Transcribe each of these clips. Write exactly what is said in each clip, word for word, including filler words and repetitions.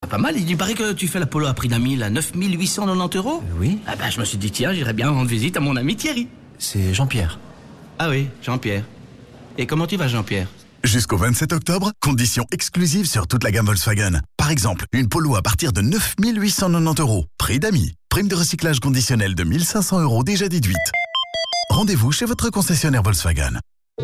pas mal. Il paraît que tu fais l'Apollo à prix d'un mille à neuf mille huit cent quatre-vingt-dix euros. Oui. Ah bah je me suis dit, tiens, j'irais bien rendre visite à mon ami Thierry. C'est Jean-Pierre. Ah oui, Jean-Pierre. Et comment tu vas, Jean-Pierre? Jusqu'au vingt-sept octobre, conditions exclusives sur toute la gamme Volkswagen. Par exemple, une Polo à partir de neuf mille huit cent quatre-vingt-dix euros. Prix d'amis. Prime de recyclage conditionnelle de mille cinq cents euros déjà déduite. Rendez-vous chez votre concessionnaire Volkswagen.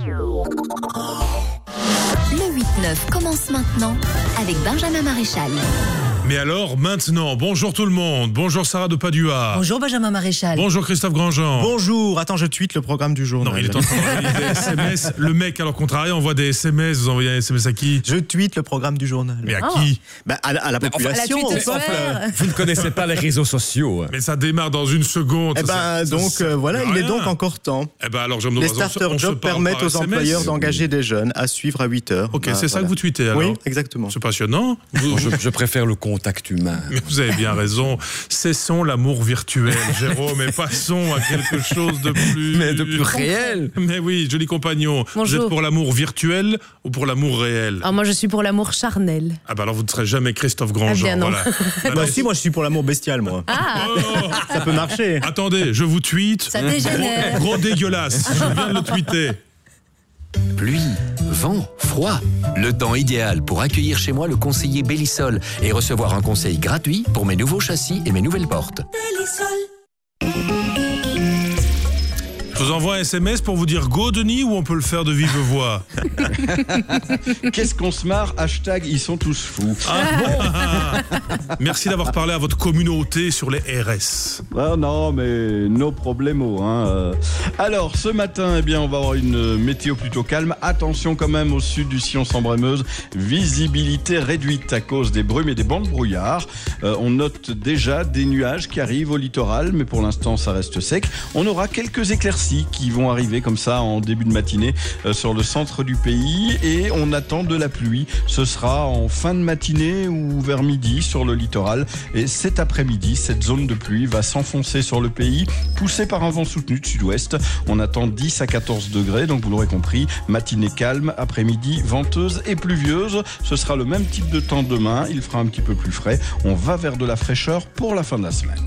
Le huit neuf commence maintenant avec Benjamin Maréchal. Mais alors, maintenant, bonjour tout le monde. Bonjour Sarah de Padua. Bonjour Benjamin Maréchal. Bonjour Christophe Grandjean. Bonjour. Attends, je tweete le programme du journal. Non, il est en train d'envoyer des S M S. Le mec, alors contrarié, envoie des S M S. Vous envoyez un S M S à qui? Je tweete le programme du journal. Mais à Oh. qui? Bah, à, la- à la population. Enfin, à la au peuple. twittosphère. Vous ne connaissez pas les réseaux sociaux. Mais ça démarre dans une seconde. Eh ça, ben, ça, donc, ça, euh, voilà, ça, il est rien. donc encore temps. Eh ben, alors, j'aime Les on se- on starter se jobs parle permettent par aux S M S. employeurs d'engager des jeunes à suivre à huit heures. Ok, Bah, c'est ça voilà. que vous tweetez alors? Oui, exactement. C'est passionnant. Vous- Je, je préfère le contact humain. Mais vous avez bien raison. Cessons l'amour virtuel, Jérôme, et passons à quelque chose de plus... Mais de plus réel. Mais oui, joli compagnon. Vous Bonjour. êtes pour l'amour virtuel ou pour l'amour réel? Ah, moi je suis pour l'amour charnel. Ah bah alors vous ne serez jamais Christophe Grandjean. Ah bien non. Voilà. Bah, Bah bah, si, moi je suis pour l'amour bestial, moi. Ah, oh, Ça peut marcher. attendez, je vous tweete. ça dégénère. Gros dégueulasse, je viens de le tweeter. Pluie, vent, froid. Le temps idéal pour accueillir chez moi le conseiller Bellisol et recevoir un conseil gratuit pour mes nouveaux châssis et mes nouvelles portes. Je vous envoie un S M S pour vous dire go Denis ou on peut le faire de vive voix? Qu'est-ce qu'on se marre? Hashtag ils sont tous fous. Ah, merci d'avoir parlé à votre communauté sur les R S. Ah non, mais no problemo. Hein. euh. Alors, ce matin, eh bien, on va avoir une météo plutôt calme. Attention quand même au sud du sillon sans Brémeuse. Visibilité réduite à cause des brumes et des bancs de brouillard. Euh, on note déjà des nuages qui arrivent au littoral, mais pour l'instant, ça reste sec. On aura quelques éclaircies qui vont arriver comme ça en début de matinée euh, sur le centre du pays et on attend de la pluie. Ce sera en fin de matinée ou vers midi sur le littoral et cet après-midi, cette zone de pluie va s'enfoncer sur le pays, poussée par un vent soutenu de sud-ouest. On attend dix à quatorze degrés, donc vous l'aurez compris, matinée calme, après-midi venteuse et pluvieuse. Ce sera le même type de temps demain, il fera un petit peu plus frais. On va vers de la fraîcheur pour la fin de la semaine.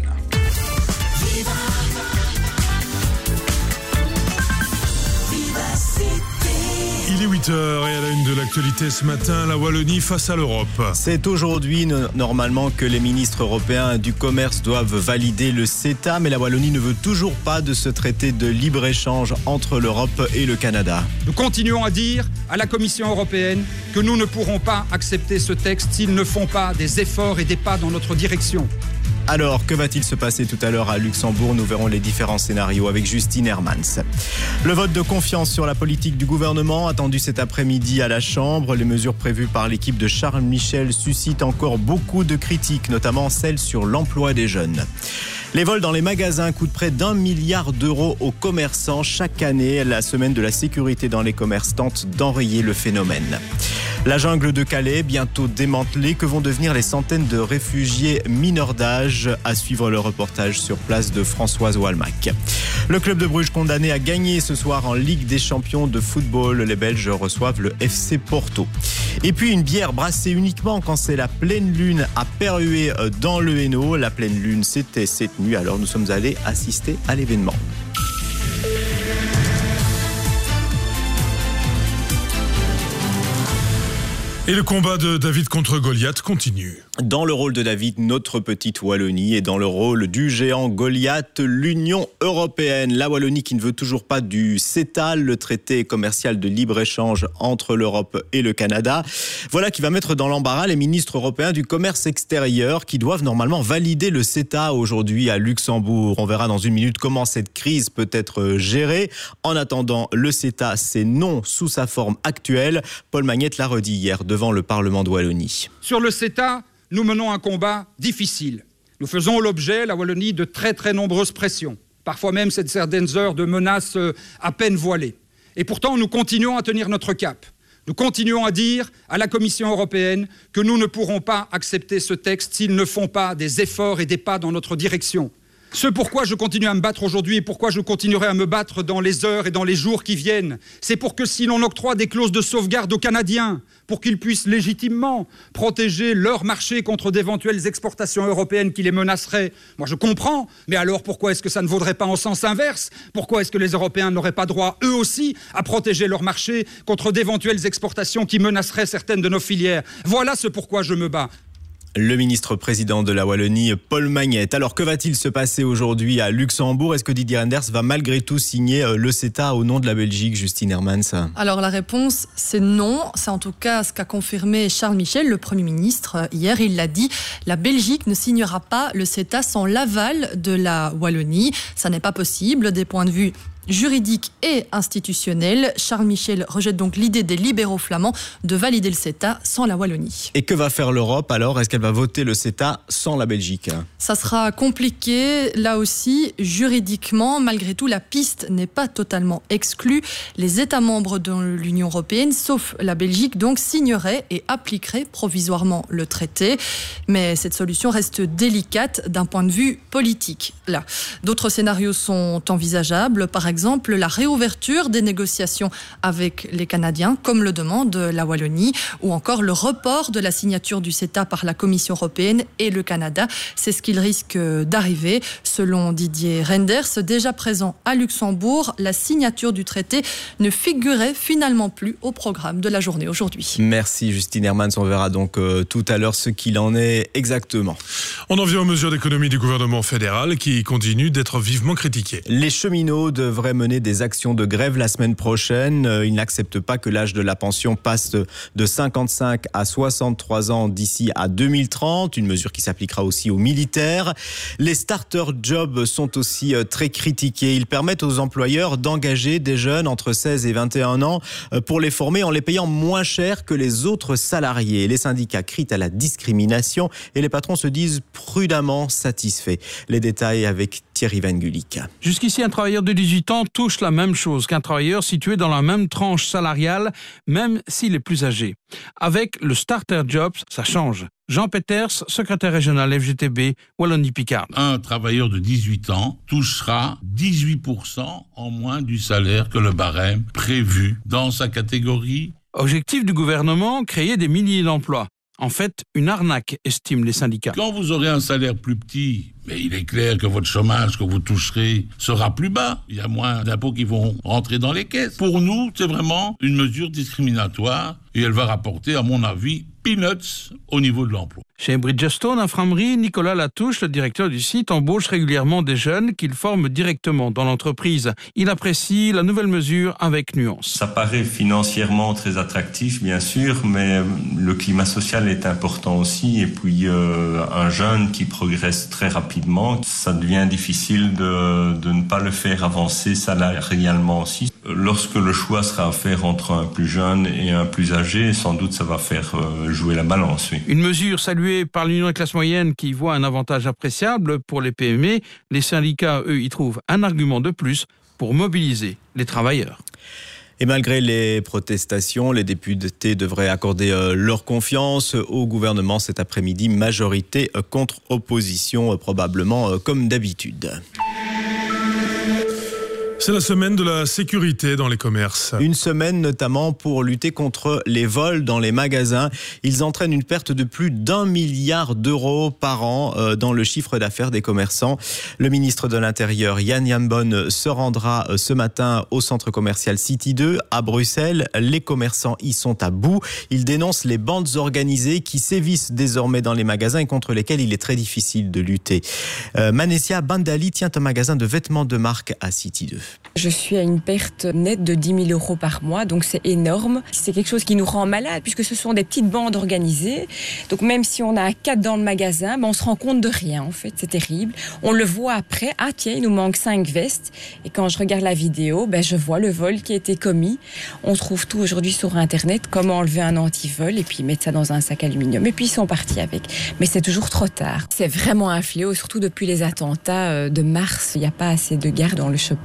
Il est huit heures et à la une de l'actualité ce matin, la Wallonie face à l'Europe. C'est aujourd'hui no- normalement que les ministres européens du commerce doivent valider le CETA, mais la Wallonie ne veut toujours pas de ce traité de libre-échange entre l'Europe et le Canada. Nous continuons à dire à la Commission européenne que nous ne pourrons pas accepter ce texte s'ils ne font pas des efforts et des pas dans notre direction. Alors, que va-t-il se passer tout à l'heure à Luxembourg? Nous verrons les différents scénarios avec Justine Hermans. Le vote de confiance sur la politique du gouvernement attendu cet après-midi à la Chambre. Les mesures prévues par l'équipe de Charles Michel suscitent encore beaucoup de critiques, notamment celles sur l'emploi des jeunes. Les vols dans les magasins coûtent près d'un milliard d'euros aux commerçants chaque année. La semaine de la sécurité dans les commerces tente d'enrayer le phénomène. La jungle de Calais, bientôt démantelée. Que vont devenir les centaines de réfugiés mineurs d'âge? À suivre le reportage sur place de Françoise Walmac. Le club de Bruges condamné à gagner ce soir en Ligue des champions de football. Les Belges reçoivent le F C Porto. Et puis une bière brassée uniquement quand c'est la pleine lune à Perruet dans le Hainaut. La pleine lune, c'était cette nuit, alors nous sommes allés assister à l'événement. Et le combat de David contre Goliath continue. Dans le rôle de David, notre petite Wallonie, et dans le rôle du géant Goliath, l'Union européenne. La Wallonie qui ne veut toujours pas du CETA, le traité commercial de libre-échange entre l'Europe et le Canada. Voilà qui va mettre dans l'embarras les ministres européens du commerce extérieur qui doivent normalement valider le CETA aujourd'hui à Luxembourg. On verra dans une minute comment cette crise peut être gérée. En attendant, le CETA, c'est non sous sa forme actuelle. Paul Magnette l'a redit hier devant le Parlement de Wallonie. Sur le CETA, nous menons un combat difficile. Nous faisons l'objet, la Wallonie, de très très nombreuses pressions. Parfois même certaines heures de menaces à peine voilées. Et pourtant, nous continuons à tenir notre cap. Nous continuons à dire à la Commission européenne que nous ne pourrons pas accepter ce texte s'ils ne font pas des efforts et des pas dans notre direction. Ce pourquoi je continue à me battre aujourd'hui et pourquoi je continuerai à me battre dans les heures et dans les jours qui viennent, c'est pour que si l'on octroie des clauses de sauvegarde aux Canadiens, pour qu'ils puissent légitimement protéger leur marché contre d'éventuelles exportations européennes qui les menaceraient. Moi je comprends, mais alors pourquoi est-ce que ça ne vaudrait pas en sens inverse? Pourquoi est-ce que les Européens n'auraient pas droit, eux aussi, à protéger leur marché contre d'éventuelles exportations qui menaceraient certaines de nos filières? Voilà ce pourquoi je me bats. Le ministre-président de la Wallonie, Paul Magnette. Alors, que va-t-il se passer aujourd'hui à Luxembourg? Est-ce que Didier Reynders va malgré tout signer le CETA au nom de la Belgique, Justine Hermans? Alors, la réponse, c'est non. C'est en tout cas ce qu'a confirmé Charles Michel, le Premier ministre, hier. Il l'a dit, la Belgique ne signera pas le CETA sans l'aval de la Wallonie. Ça n'est pas possible des points de vue juridique et institutionnel. Charles Michel rejette donc l'idée des libéraux flamands de valider le CETA sans la Wallonie. Et que va faire l'Europe alors? Est-ce qu'elle va voter le CETA sans la Belgique? Ça sera compliqué, là aussi, juridiquement. Malgré tout, la piste n'est pas totalement exclue. Les États membres de l'Union européenne, sauf la Belgique, donc signeraient et appliqueraient provisoirement le traité. Mais cette solution reste délicate d'un point de vue politique. Là, d'autres scénarios sont envisageables. Par exemple, exemple la réouverture des négociations avec les Canadiens, comme le demande la Wallonie, ou encore le report de la signature du CETA par la Commission européenne et le Canada. C'est ce qu'il risque d'arriver. Selon Didier Reynders, déjà présent à Luxembourg, la signature du traité ne figurait finalement plus au programme de la journée aujourd'hui. Merci Justine Hermans. On verra donc euh, tout à l'heure ce qu'il en est exactement. On en vient aux mesures d'économie du gouvernement fédéral qui continuent d'être vivement critiquées. Les cheminots devraient mener des actions de grève la semaine prochaine. Ils n'acceptent pas que l'âge de la pension passe de cinquante-cinq à soixante-trois ans d'ici à deux mille trente, une mesure qui s'appliquera aussi aux militaires. Les starter jobs sont aussi très critiqués. Ils permettent aux employeurs d'engager des jeunes entre seize et vingt et un ans pour les former en les payant moins cher que les autres salariés. Les syndicats crient à la discrimination et les patrons se disent prudemment satisfaits. Les détails avec Thierry Van Gulik. Jusqu'ici, un travailleur de dix-huit ans touche la même chose qu'un travailleur situé dans la même tranche salariale, même s'il est plus âgé. Avec le Starter Jobs, ça change. Jean Peters, secrétaire régional F G T B, Wallonie-Picardie. Un travailleur de dix-huit ans touchera dix-huit pour cent en moins du salaire que le barème prévu dans sa catégorie. Objectif du gouvernement, créer des milliers d'emplois. En fait, une arnaque, estiment les syndicats. Quand vous aurez un salaire plus petit, mais il est clair que votre chômage que vous toucherez sera plus bas. Il y a moins d'impôts qui vont rentrer dans les caisses. Pour nous, c'est vraiment une mesure discriminatoire et elle va rapporter, à mon avis, peanuts au niveau de l'emploi. Chez Bridgestone, infirmerie, Nicolas Latouche, le directeur du site, embauche régulièrement des jeunes qu'il forme directement dans l'entreprise. Il apprécie la nouvelle mesure avec nuance. Ça paraît financièrement très attractif, bien sûr, mais le climat social est important aussi. Et puis, euh, un jeune qui progresse très rapidement, ça devient difficile de, de ne pas le faire avancer salarialement aussi. Lorsque le choix sera à faire entre un plus jeune et un plus âgé, sans doute ça va faire euh, jouer la balance. Oui. Une mesure saluée par l'Union des classes moyennes qui voit un avantage appréciable pour les P M E. Les syndicats, eux, y trouvent un argument de plus pour mobiliser les travailleurs. Et malgré les protestations, les députés devraient accorder euh, leur confiance au gouvernement cet après-midi. Majorité euh, contre opposition, euh, probablement euh, comme d'habitude. C'est la semaine de la sécurité dans les commerces. Une semaine notamment pour lutter contre les vols dans les magasins. Ils entraînent une perte de plus d'un milliard d'euros par an dans le chiffre d'affaires des commerçants. Le ministre de l'Intérieur, Yann Yambon, se rendra ce matin au centre commercial City deux à Bruxelles. Les commerçants y sont à bout. Ils dénoncent les bandes organisées qui sévissent désormais dans les magasins et contre lesquelles il est très difficile de lutter. Euh, Manessia Bandali tient un magasin de vêtements de marque à City deux. Je suis à une perte nette de dix mille euros par mois, donc c'est énorme. C'est quelque chose qui nous rend malade puisque ce sont des petites bandes organisées. Donc même si on a quatre dans le magasin, ben on se rend compte de rien en fait, c'est terrible. On le voit après, ah tiens, il nous manque cinq vestes. Et quand je regarde la vidéo, ben je vois le vol qui a été commis. On trouve tout aujourd'hui sur Internet, comment enlever un antivol et puis mettre ça dans un sac aluminium. Et puis ils sont partis avec. Mais c'est toujours trop tard. C'est vraiment un fléau, surtout depuis les attentats de mars. Il n'y a pas assez de gardes dans le shopping. Et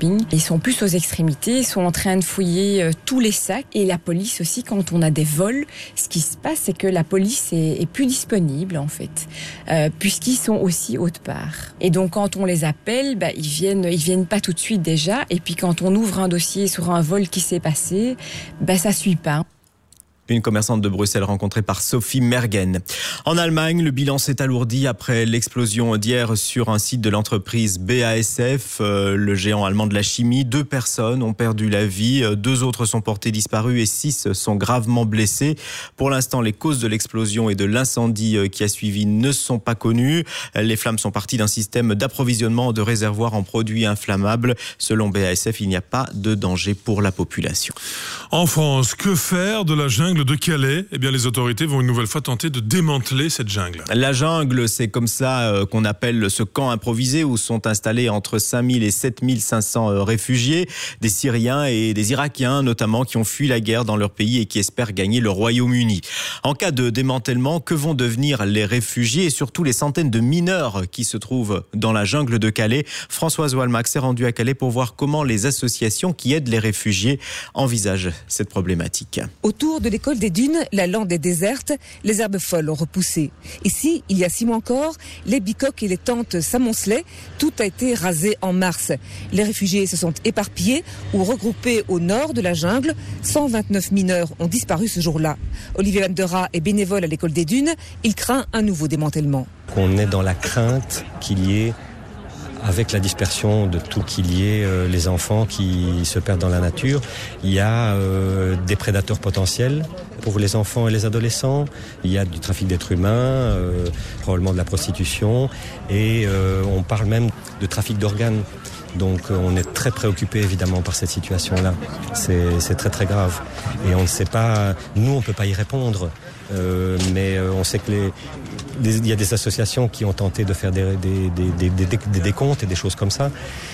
sont plus aux extrémités, ils sont en train de fouiller euh, tous les sacs. Et la police aussi, quand on a des vols, ce qui se passe, c'est que la police est, est plus disponible en fait, euh, puisqu'ils sont aussi autre part. Et donc quand on les appelle, bah, ils viennent, ils viennent pas tout de suite déjà. Et puis quand on ouvre un dossier sur un vol qui s'est passé, bah, ça suit pas. Une commerçante de Bruxelles rencontrée par Sophie Mergen. En Allemagne, le bilan s'est alourdi après l'explosion d'hier sur un site de l'entreprise B A S F, euh, le géant allemand de la chimie. Deux personnes ont perdu la vie, deux autres sont portées disparues et six sont gravement blessés. Pour l'instant, les causes de l'explosion et de l'incendie qui a suivi ne sont pas connues. Les flammes sont parties d'un système d'approvisionnement de réservoirs en produits inflammables. Selon B A S F, il n'y a pas de danger pour la population. En France, que faire de la jungle de Calais? Eh bien, les autorités vont une nouvelle fois tenter de démanteler cette jungle. La jungle, c'est comme ça euh, qu'on appelle ce camp improvisé où sont installés entre cinq mille et sept mille cinq cents euh, réfugiés, des Syriens et des Irakiens notamment, qui ont fui la guerre dans leur pays et qui espèrent gagner le Royaume-Uni. En cas de démantèlement, que vont devenir les réfugiés et surtout les centaines de mineurs qui se trouvent dans la jungle de Calais? Françoise Walmack s'est rendue à Calais pour voir comment les associations qui aident les réfugiés envisagent cette problématique. Autour de l'école des Dunes, la lande est déserte, les herbes folles ont repoussé. Ici, il y a six mois encore, les bicoques et les tentes s'amoncelaient. Tout a été rasé en mars. Les réfugiés se sont éparpillés ou regroupés au nord de la jungle. cent vingt-neuf mineurs ont disparu ce jour-là. Olivier Vandera est bénévole à l'école des Dunes. Il craint un nouveau démantèlement. On est dans la crainte qu'il y ait, avec la dispersion de tout qu'il y ait euh, les enfants qui se perdent dans la nature, il y a euh, des prédateurs potentiels pour les enfants et les adolescents, il y a du trafic d'êtres humains, euh, probablement de la prostitution, et euh, on parle même de trafic d'organes. Donc euh, on est très préoccupé évidemment par cette situation-là. C'est, c'est très très grave. Et on ne sait pas, nous on ne peut pas y répondre, euh, mais euh, on sait que les il y a des associations qui ont tenté de faire des, des, des, des, des, des décomptes et des choses comme ça.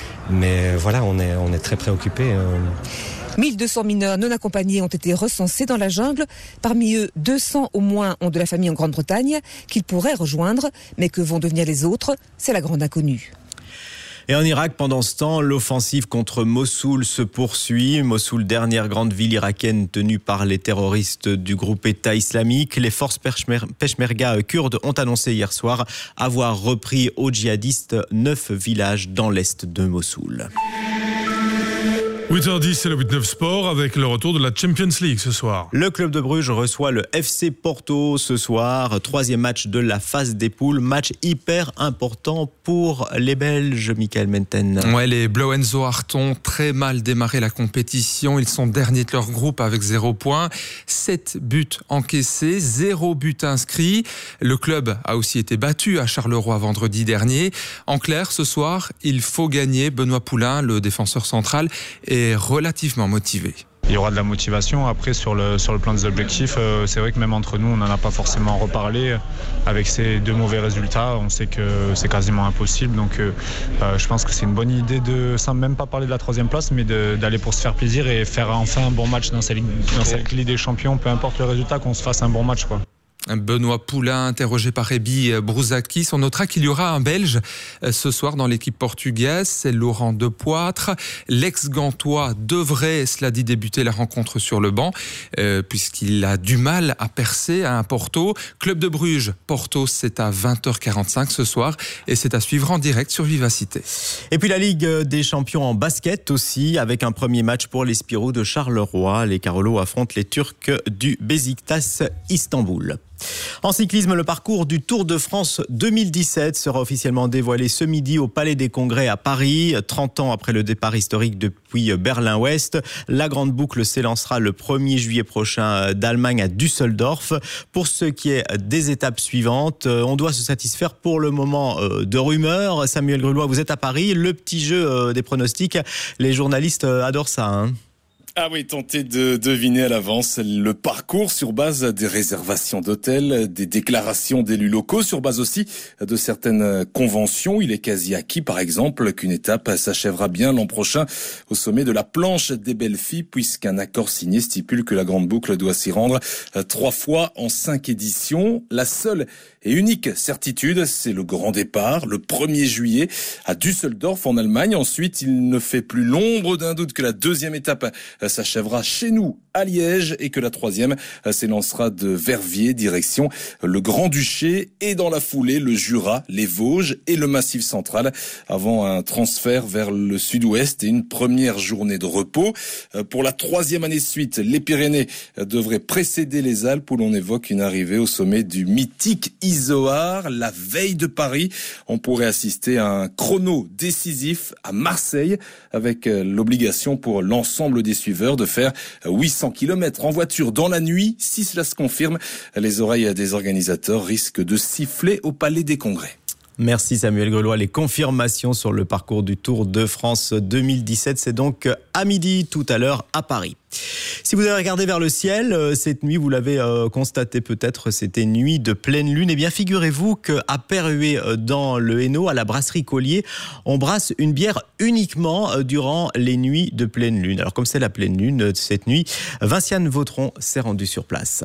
Mais voilà, on est, on est très préoccupés. mille deux cents mineurs non accompagnés ont été recensés dans la jungle. Parmi eux, deux cents au moins ont de la famille en Grande-Bretagne qu'ils pourraient rejoindre. Mais que vont devenir les autres? C'est la grande inconnue. Et en Irak, pendant ce temps, l'offensive contre Mossoul se poursuit. Mossoul, dernière grande ville irakienne tenue par les terroristes du groupe État islamique. Les forces Peshmerga kurdes ont annoncé hier soir avoir repris aux djihadistes neuf villages dans l'est de Mossoul. huit heures dix, c'est le huit neuf Sport avec le retour de la Champions League ce soir. Le club de Bruges reçoit le F C Porto ce soir. Troisième match de la phase des poules. Match hyper important pour les Belges, Michael Menten. Ouais, les Blauenzoard ont très mal démarré la compétition. Ils sont derniers de leur groupe avec zéro point. sept buts encaissés, zéro but inscrit. Le club a aussi été battu à Charleroi vendredi dernier. En clair, ce soir, il faut gagner. Benoît Poulain, le défenseur central, est relativement motivé. Il y aura de la motivation. Après, sur le, sur le plan des objectifs, euh, c'est vrai que même entre nous, on n'en a pas forcément reparlé. Avec ces deux mauvais résultats, on sait que c'est quasiment impossible. Donc, euh, euh, je pense que c'est une bonne idée, de, sans même pas parler de la troisième place, mais de, d'aller pour se faire plaisir et faire enfin un bon match dans cette, dans cette Ligue des Champions. Peu importe le résultat, qu'on se fasse un bon match, quoi. Benoît Poulain, interrogé par Ebi Brouzakis. On notera qu'il y aura un Belge ce soir dans l'équipe portugaise, c'est Laurent Depoitre. L'ex-gantois devrait, cela dit, débuter la rencontre sur le banc, euh, puisqu'il a du mal à percer à un Porto. Club de Bruges, Porto, c'est à vingt heures quarante-cinq ce soir et c'est à suivre en direct sur Vivacité. Et puis la Ligue des Champions en basket aussi, avec un premier match pour les Spirou de Charleroi. Les Carolos affrontent les Turcs du Beşiktaş Istanbul. En cyclisme, le parcours du Tour de France deux mille dix-sept sera officiellement dévoilé ce midi au Palais des Congrès à Paris. trente ans après le départ historique depuis Berlin-Ouest, la grande boucle s'élancera le premier juillet prochain d'Allemagne à Düsseldorf. Pour ce qui est des étapes suivantes, on doit se satisfaire pour le moment de rumeurs. Samuel Grulois, vous êtes à Paris, le petit jeu des pronostics, les journalistes adorent ça, hein. Ah oui, tenter de deviner à l'avance le parcours sur base des réservations d'hôtels, des déclarations d'élus locaux, sur base aussi de certaines conventions. Il est quasi acquis, par exemple, qu'une étape s'achèvera bien l'an prochain au sommet de la planche des Belles Filles, puisqu'un accord signé stipule que la grande boucle doit s'y rendre trois fois en cinq éditions. La seule et unique certitude, c'est le grand départ, le premier juillet, à Düsseldorf en Allemagne. Ensuite, il ne fait plus l'ombre d'un doute que la deuxième étape s'achèvera chez nous, à Liège, et que la troisième s'élancera de Verviers, direction le Grand-Duché, et dans la foulée, le Jura, les Vosges et le Massif central, avant un transfert vers le sud-ouest et une première journée de repos. Pour la troisième année de suite, les Pyrénées devraient précéder les Alpes, où l'on évoque une arrivée au sommet du mythique Izoard. La veille de Paris, on pourrait assister à un chrono décisif à Marseille, avec l'obligation pour l'ensemble des suiveurs de faire huit cents kilomètres en voiture dans la nuit. Si cela se confirme, les oreilles des organisateurs risquent de siffler au Palais des Congrès. Merci Samuel Grelois. Les confirmations sur le parcours du Tour de France deux mille dix-sept, c'est donc à midi tout à l'heure à Paris. Si vous avez regardé vers le ciel, cette nuit, vous l'avez constaté peut-être, c'était nuit de pleine lune. Eh bien, figurez-vous qu'à Perruet, dans le Hainaut, à la brasserie Collier, on brasse une bière uniquement durant les nuits de pleine lune. Alors, comme c'est la pleine lune cette nuit, Vinciane Vautron s'est rendue sur place.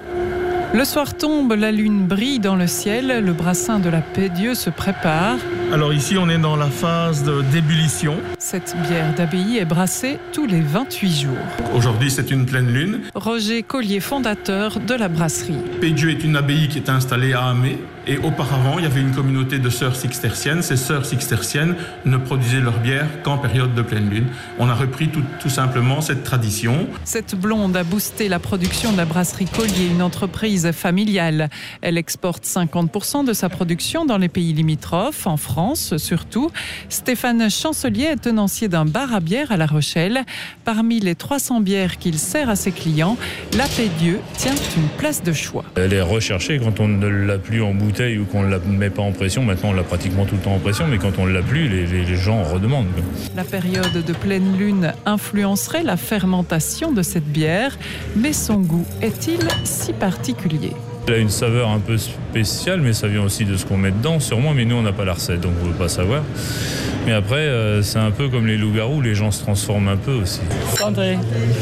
Le soir tombe, la lune brille dans le ciel, le brassin de la Paix-Dieu se prépare. Alors ici, on est dans la phase de d'ébullition. Cette bière d'abbaye est brassée tous les vingt-huit jours. Aujourd'hui, c'est une pleine lune. Roger Collier, fondateur de la brasserie. Paix-Dieu est une abbaye qui est installée à Amé. Et auparavant, il y avait une communauté de sœurs cisterciennes. Ces sœurs cisterciennes ne produisaient leur bière qu'en période de pleine lune. On a repris tout, tout simplement cette tradition. Cette blonde a boosté la production de la brasserie Collier, une entreprise familiale. Elle exporte cinquante pour cent de sa production dans les pays limitrophes, en France surtout. Stéphane Chancelier est tenancier d'un bar à bière à La Rochelle. Parmi les trois cents bières qu'il sert à ses clients, la Paix-Dieu tient une place de choix. Elle est recherchée quand on ne l'a plus en bouteille ou qu'on ne la met pas en pression. Maintenant, on l'a pratiquement tout le temps en pression, mais quand on ne l'a plus, les, les, les gens redemandent. La période de pleine lune influencerait la fermentation de cette bière, mais son goût est-il si particulier ? Elle a une saveur un peu spéciale, mais ça vient aussi de ce qu'on met dedans, sûrement, mais nous, on n'a pas la recette, donc on ne veut pas savoir. Mais après, euh, c'est un peu comme les loups-garous, les gens se transforment un peu aussi. André.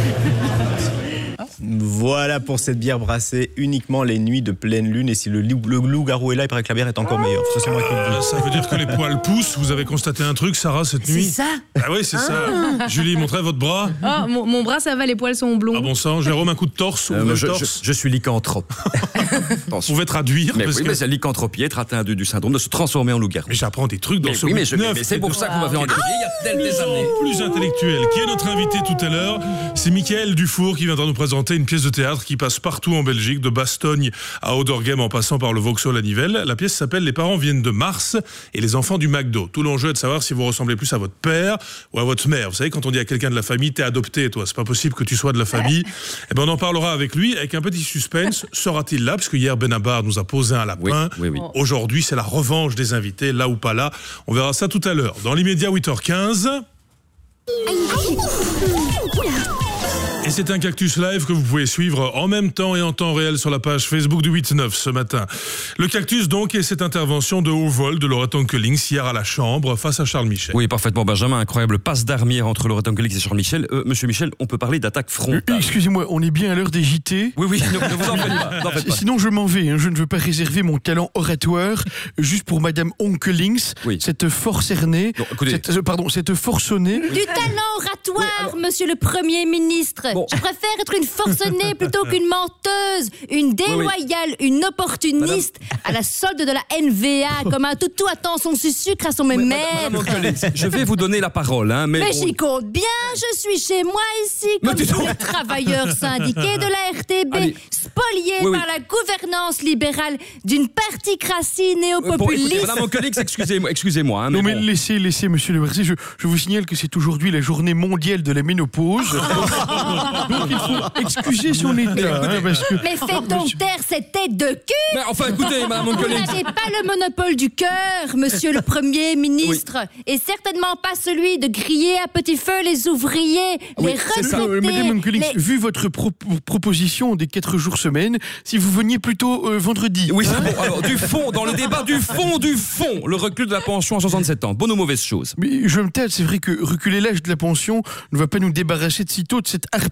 Voilà pour cette bière brassée uniquement les nuits de pleine lune. Et si le, loup, le loup-garou est là, il paraît que la bière est encore meilleure. Ça, c'est moi qui le dis. Ça veut dire que les poils poussent. Vous avez constaté un truc, Sarah, cette nuit ? C'est ça ? Ah oui, c'est ah. ça. Julie, montrez votre bras. Oh, mon, mon bras, ça va, les poils sont blonds. Ah bon sang, Jérôme, un coup de torse. Euh, le je, torse. Je, je suis lycanthrope. Vous pouvez traduire. Mais parce oui, que... mais c'est lycanthropie, être atteint du, du syndrome de se transformer en loup-garou. Mais j'apprends des trucs dans mais ce oui, mais, je, neuf, mais c'est pour ça que vous m'avez engagé il y a des années. Plus intellectuel, qui est notre invité tout à l'heure, c'est Mickaël Dufour qui viendra nous présenter une pièce de théâtre qui passe partout en Belgique, de Bastogne à Oudergem en passant par le Vauxhall à Nivelles. La pièce s'appelle Les parents viennent de Mars et les enfants du McDo. Tout l'enjeu est de savoir si vous ressemblez plus à votre père ou à votre mère. Vous savez, quand on dit à quelqu'un de la famille, t'es adopté, toi, c'est pas possible que tu sois de la famille. Eh ben, on en parlera avec lui, avec un petit suspense. Sera-t-il là? Parce que hier, Benabar nous a posé un lapin. Oui, oui, oui. Aujourd'hui, c'est la revanche des invités, là ou pas là. On verra ça tout à l'heure. Dans l'immédiat, huit heures quinze. Et c'est un Cactus Live que vous pouvez suivre en même temps et en temps réel sur la page Facebook du huit neuf ce matin. Le Cactus donc et cette intervention de haut vol de Laurette Onkelings hier à la Chambre face à Charles Michel. Oui, parfaitement Benjamin, incroyable passe d'armière entre Laurette Onkelings et Charles Michel. Euh, Monsieur Michel, on peut parler d'attaque frontale. Euh, excusez-moi, on est bien à l'heure des J T. Oui, oui, ne, ne vous en faites pas. En faites pas. Sinon je m'en vais, hein, je ne veux pas réserver mon talent oratoire juste pour Madame Onkelings, oui. cette forcernée, non, cette, euh, pardon, cette forcenée. Du talent oratoire, oui, alors... Monsieur le Premier ministre. Bon. Je préfère être une forcenée plutôt qu'une menteuse, une déloyale, oui, oui. une opportuniste, Madame... à la solde de la N V A, comme un toutou attend son sucre à son mémère. Je vais vous donner la parole. Hein, mais mais on... j'y compte bien, je suis chez moi ici, comme tous les travailleurs syndiqués de la R T B, allez. Spoliés oui, oui. par la gouvernance libérale d'une particratie néopopuliste. Bon, Madame Onkelings, excusez-moi. excusez-moi hein, mais non mais bon. laissez, laissez, monsieur le Verset, je, je vous signale que c'est aujourd'hui la journée mondiale de la ménopause. Donc il faut excuser son état. Hein, parce que... Mais faites donc taire cette tête de cul. Mais enfin, écoutez, Madame Onkelings. Vous n'avez pas le monopole du cœur, monsieur le Premier ministre, oui. et certainement pas celui de griller à petit feu les ouvriers, oui, les retraités. Madame Onkelings, les... vu votre pro- proposition des quatre jours semaine, si vous veniez plutôt euh, vendredi. Oui, hein bon, alors du fond, dans le débat du fond, du fond, le recul de la pension à soixante-sept ans, bonne ou mauvaise chose? Mais je me tâte, c'est vrai que reculer l'âge de la pension ne va pas nous débarrasser de sitôt de cette harpie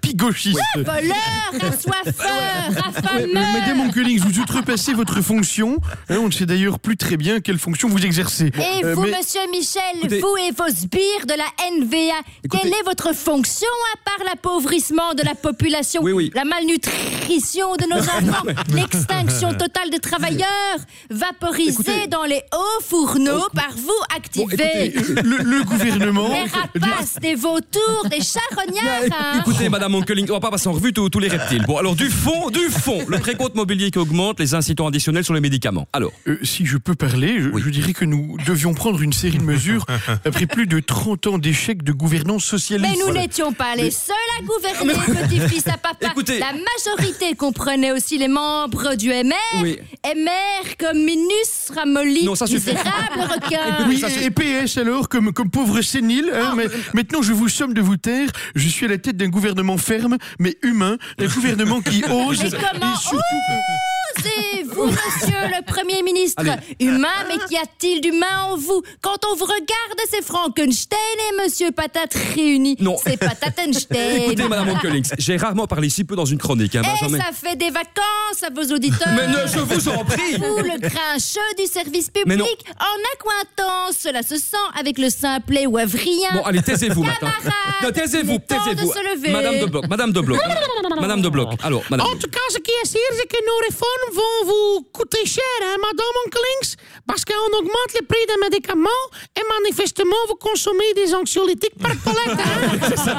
hippie gauchiste. Ouais, voleur, assoiffeur, affameur. Madame Onkelings, vous outrepassez votre fonction. Hein, on ne sait d'ailleurs plus très bien quelle fonction vous exercez. Et Euh, vous, mais- monsieur Michel, Écoutez- vous et vos sbires de la N V A, Écoutez- quelle est votre fonction à part l'appauvrissement de la population, la malnutrition de nos enfants, l'extinction totale des travailleurs, vaporisés Écoutez- dans les hauts fourneaux par vous activés. le, le gouvernement... Les rapaces, des vautours, des charognards. hein. Écoutez, Madame Onkeling, on va pas passer en revue tous, tous les reptiles. Bon, alors du fond, du fond, le précompte mobilier qui augmente, les incitants additionnels sur les médicaments. Alors, Euh, si je peux parler, je, je dirais que nous devions prendre une série de mesures après plus de trente ans d'échecs de gouvernance socialiste. Mais nous Voilà. n'étions pas les Mais- seuls à gouverner, petit-fils à papa. Écoutez- La majorité comprenait aussi les membres du M R. Oui. M R comme Minus Ramolli, Non, ça suffit. misérable requin. Oui, et, et P S alors, comme, comme pauvre sénile. Hein, mais, maintenant, je vous somme de vous taire. Je suis à la tête d'un gouvernement ferme, mais humain. Un gouvernement qui ose. Mais comment et surtout que- osez-vous, monsieur le Premier ministre? Allez. Humain, mais qu'y a-t-il d'humain en vous? Quand on vous regarde, c'est Frankenstein et monsieur Patate réunis. Non. C'est Patatenstein. écoutez, Madame Onkelings, j'ai rarement parlé si peu dans une chronique. Hein, Et Benjamin. ça fait des vacances à vos auditeurs. Mais ne, je vous en prie. Vous, le grincheux du service Mais non. public, en accointance, cela se sent avec le simplet ouavrien. Bon, allez, taisez-vous maintenant. Camarades, Non, taisez-vous, il est temps taisez-vous. de se lever. Madame de Bloc, Madame de Bloc. Madame de Bloc. Alors, Madame. En tout cas, ce qui est sûr, c'est que nos réformes vont vous coûter cher, hein, Madame Onkelings, parce qu'on augmente les prix des médicaments et manifestement, vous consommez des anxiolytiques par collecte. Hein.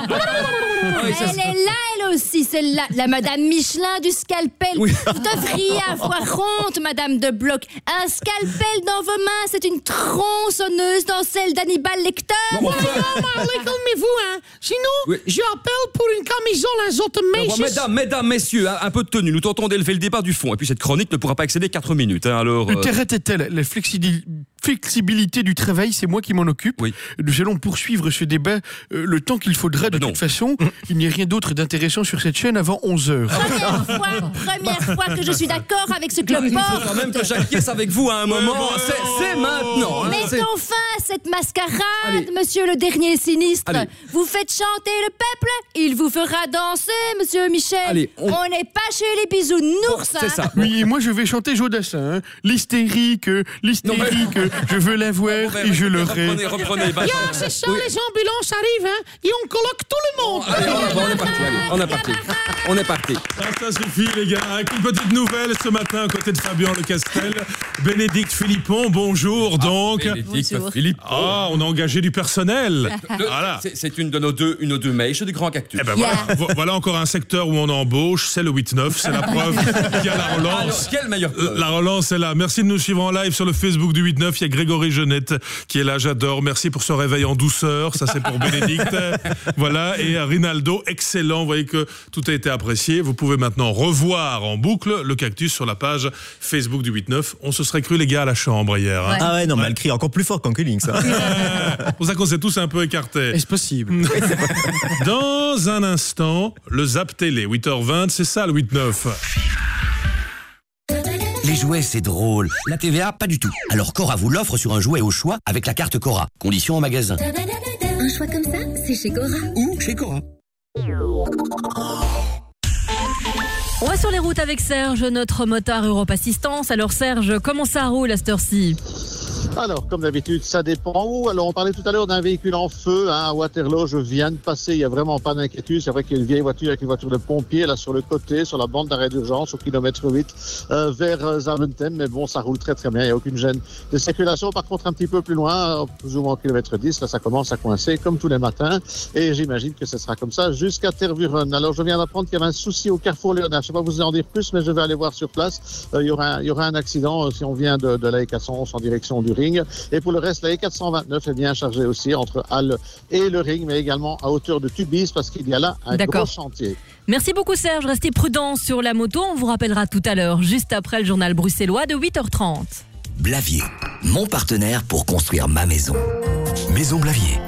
Elle est là, elle aussi, celle-là, la Madame Michelin du scalpel. Vous devriez avoir honte, Madame de Bloc. Un scalpel dans vos mains, c'est une tronçonneuse dans celle d'Hannibal Lecter. Non, mais allez, calmez-vous, hein. Sinon, Oui. je appelle pour une camisole azotemation. Bon, mesdames, mesdames, messieurs, hein, un peu de tenue. Nous tentons d'élever le débat du fond. Et puis cette chronique ne pourra pas excéder quatre minutes. Hein, alors. Le euh, terrain est tel, la flexidi- flexibilité du travail, c'est moi qui m'en occupe. Nous allons poursuivre ce débat euh, le temps qu'il faudra. De toute façon, il n'y a rien d'autre d'intéressant sur cette chaîne avant onze heures. Première fois, première fois que je suis d'accord avec ce Il faut cloport. quand même que j'acquiesce avec vous à un moment. C'est c'est maintenant. hein, c'est- Mettons fin à cette mascarade, monsieur le dernier sinistre. Allez. Vous faites chanter le peuple, il vous fera danser, monsieur Michel. Allez, on- on n'est pas chez les bisounours. hein. Oui, et moi je vais chanter Jodassin. Hein. L'hystérique, l'hystérique, je veux la voir et je l'aurai. Reprenez, reprenez. Ya, Benjamin. c'est ça, Oui. les ambulances arrivent, hein, et on colloque tout le monde. Allez, on, on est parti. Allez, on est parti. On est parti. Ça, ça suffit, les gars. Avec une petite nouvelle ce matin à côté de Fabien Le Castel. Bénédicte Philippon, bonjour donc. Bénédicte Bonjour. Philippon. Ah, on a engagé du personnel. Le- Voilà. c'est- C'est une de nos deux, une de deux mèches du Grand Cactus. Eh ben voilà. Vo- voilà encore un secteur où on embauche, c'est le huit neuf, c'est la preuve qu'il y a la relance. Alors, quelle meilleure preuve. La relance est là. Merci de nous suivre en live sur le Facebook du huit neuf. Il y a Grégory Jeunette qui est là, j'adore. Merci pour ce réveil en douceur. Ça, c'est pour Bénédicte. Voilà. Et Rinaldo, excellent. Vous voyez que tout a été apprécié. Vous pouvez maintenant revoir en boucle le cactus sur la page Facebook du huit neuf. On se serait cru, les gars, à la chambre hier. hein. Ah ouais, non, mais elle crie encore plus fort qu'Onkelings. ça. C'est pour ça qu'on s'est tous un peu écartés. Est-ce possible? Dans un instant, le Zap Télé, huit heures vingt, c'est ça le huit neuf. Les jouets, c'est drôle. La T V A, pas du tout. Alors Cora vous l'offre sur un jouet au choix avec la carte Cora. Conditions en magasin. Un choix comme ça, c'est chez Cora. Ou chez Cora. On va sur les routes avec Serge, notre motard Europe Assistance. Alors Serge, comment ça roule à cette heure-ci ? Alors, comme d'habitude, ça dépend où. Alors, on parlait tout à l'heure d'un véhicule en feu hein, à Waterloo. Je viens de passer, il n'y a vraiment pas d'inquiétude. C'est vrai qu'il y a une vieille voiture avec une voiture de pompier là sur le côté, sur la bande d'arrêt d'urgence au kilomètre huit euh, vers euh, Zaventem. Mais bon, ça roule très très bien, il n'y a aucune gêne de circulation. Par contre, un petit peu plus loin, plus ou moins au kilomètre dix, là ça commence à coincer comme tous les matins. Et j'imagine que ce sera comme ça jusqu'à Tervuren. Alors, je viens d'apprendre qu'il y avait un souci au carrefour Léonard. Je ne sais pas vous en dire plus, mais je vais aller voir sur place. Euh, il, y aura, il y aura un accident euh, si on vient de, de la E quatre cent onze en direction du ring. Et pour le reste, la E quatre cent vingt-neuf est bien chargée aussi entre Halle et le ring, mais également à hauteur de Tubize parce qu'il y a là un D'accord. gros chantier. Merci beaucoup Serge, restez prudents sur la moto. On vous rappellera tout à l'heure, juste après le journal bruxellois de huit heures trente. Blavier, mon partenaire pour construire ma maison. Maison Blavier.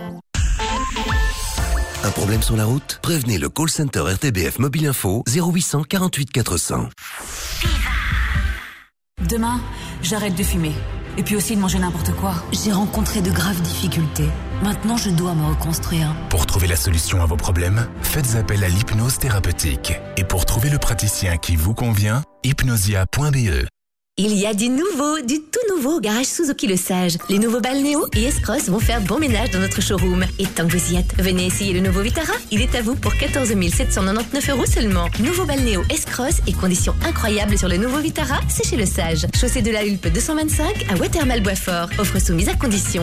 Un problème sur la route? Prévenez le call center R T B F Mobile Info zéro huit cent quarante-huit quatre cents. Demain, j'arrête de fumer. Et puis aussi de manger n'importe quoi. J'ai rencontré de graves difficultés. Maintenant, je dois me reconstruire. Pour trouver la solution à vos problèmes, faites appel à l'hypnose thérapeutique. Et pour trouver le praticien qui vous convient, hypnosia point b e. Il y a du nouveau, du tout nouveau au garage Suzuki Le Sage. Les nouveaux Balnéo et S-Cross vont faire bon ménage dans notre showroom. Et tant que vous y êtes, venez essayer le nouveau Vitara. Il est à vous pour quatorze mille sept cent quatre-vingt-dix-neuf euros seulement. Nouveau Balnéo S-Cross et conditions incroyables sur le nouveau Vitara, c'est chez Le Sage. Chaussée de la Hulpe deux cent vingt-cinq à Watermal-Boisfort. Offre soumise à condition.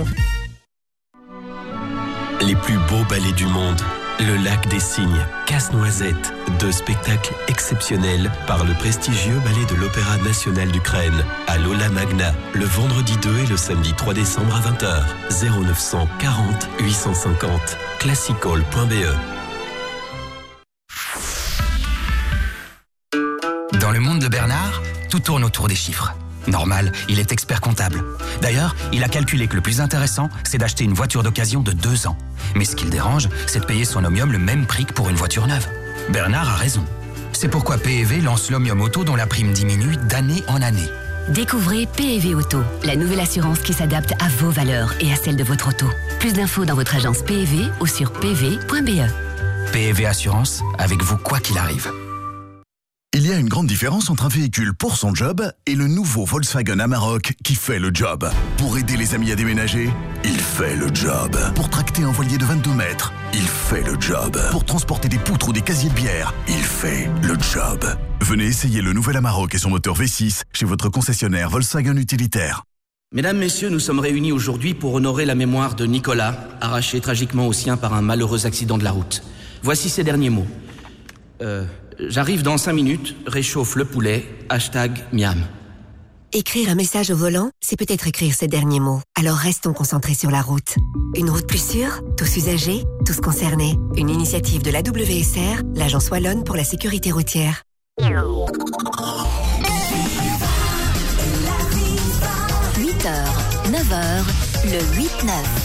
Les plus beaux ballets du monde. Le Lac des Cygnes, Casse-Noisette, deux spectacles exceptionnels par le prestigieux ballet de l'Opéra National d'Ukraine à l'Aula Magna, le vendredi deux et le samedi trois décembre à vingt heures. zéro neuf cent quarante huit cent cinquante, classical point b e. Dans le monde de Bernard, tout tourne autour des chiffres. Normal, il est expert comptable. D'ailleurs, il a calculé que le plus intéressant, c'est d'acheter une voiture d'occasion de deux ans. Mais ce qui le dérange, c'est de payer son Omnium le même prix que pour une voiture neuve. Bernard a raison. C'est pourquoi P E V lance l'Omnium Auto dont la prime diminue d'année en année. Découvrez P E V Auto, la nouvelle assurance qui s'adapte à vos valeurs et à celles de votre auto. Plus d'infos dans votre agence P E V ou sur p v point b e. P E V Assurance, avec vous quoi qu'il arrive. Il y a une grande différence entre un véhicule pour son job et le nouveau Volkswagen Amarok qui fait le job. Pour aider les amis à déménager, il fait le job. Pour tracter un voilier de vingt-deux mètres, il fait le job. Pour transporter des poutres ou des casiers de bière, il fait le job. Venez essayer le nouvel Amarok et son moteur V six chez votre concessionnaire Volkswagen utilitaire. Mesdames, Messieurs, nous sommes réunis aujourd'hui pour honorer la mémoire de Nicolas, arraché tragiquement au sien par un malheureux accident de la route. Voici ses derniers mots. Euh... J'arrive dans cinq minutes, réchauffe le poulet, hashtag miam. Écrire un message au volant, c'est peut-être écrire ces derniers mots. Alors restons concentrés sur la route. Une route plus sûre, tous usagers, tous concernés. Une initiative de l'A W S R, l'Agence Wallonne pour la sécurité routière. huit heures, neuf heures, le huit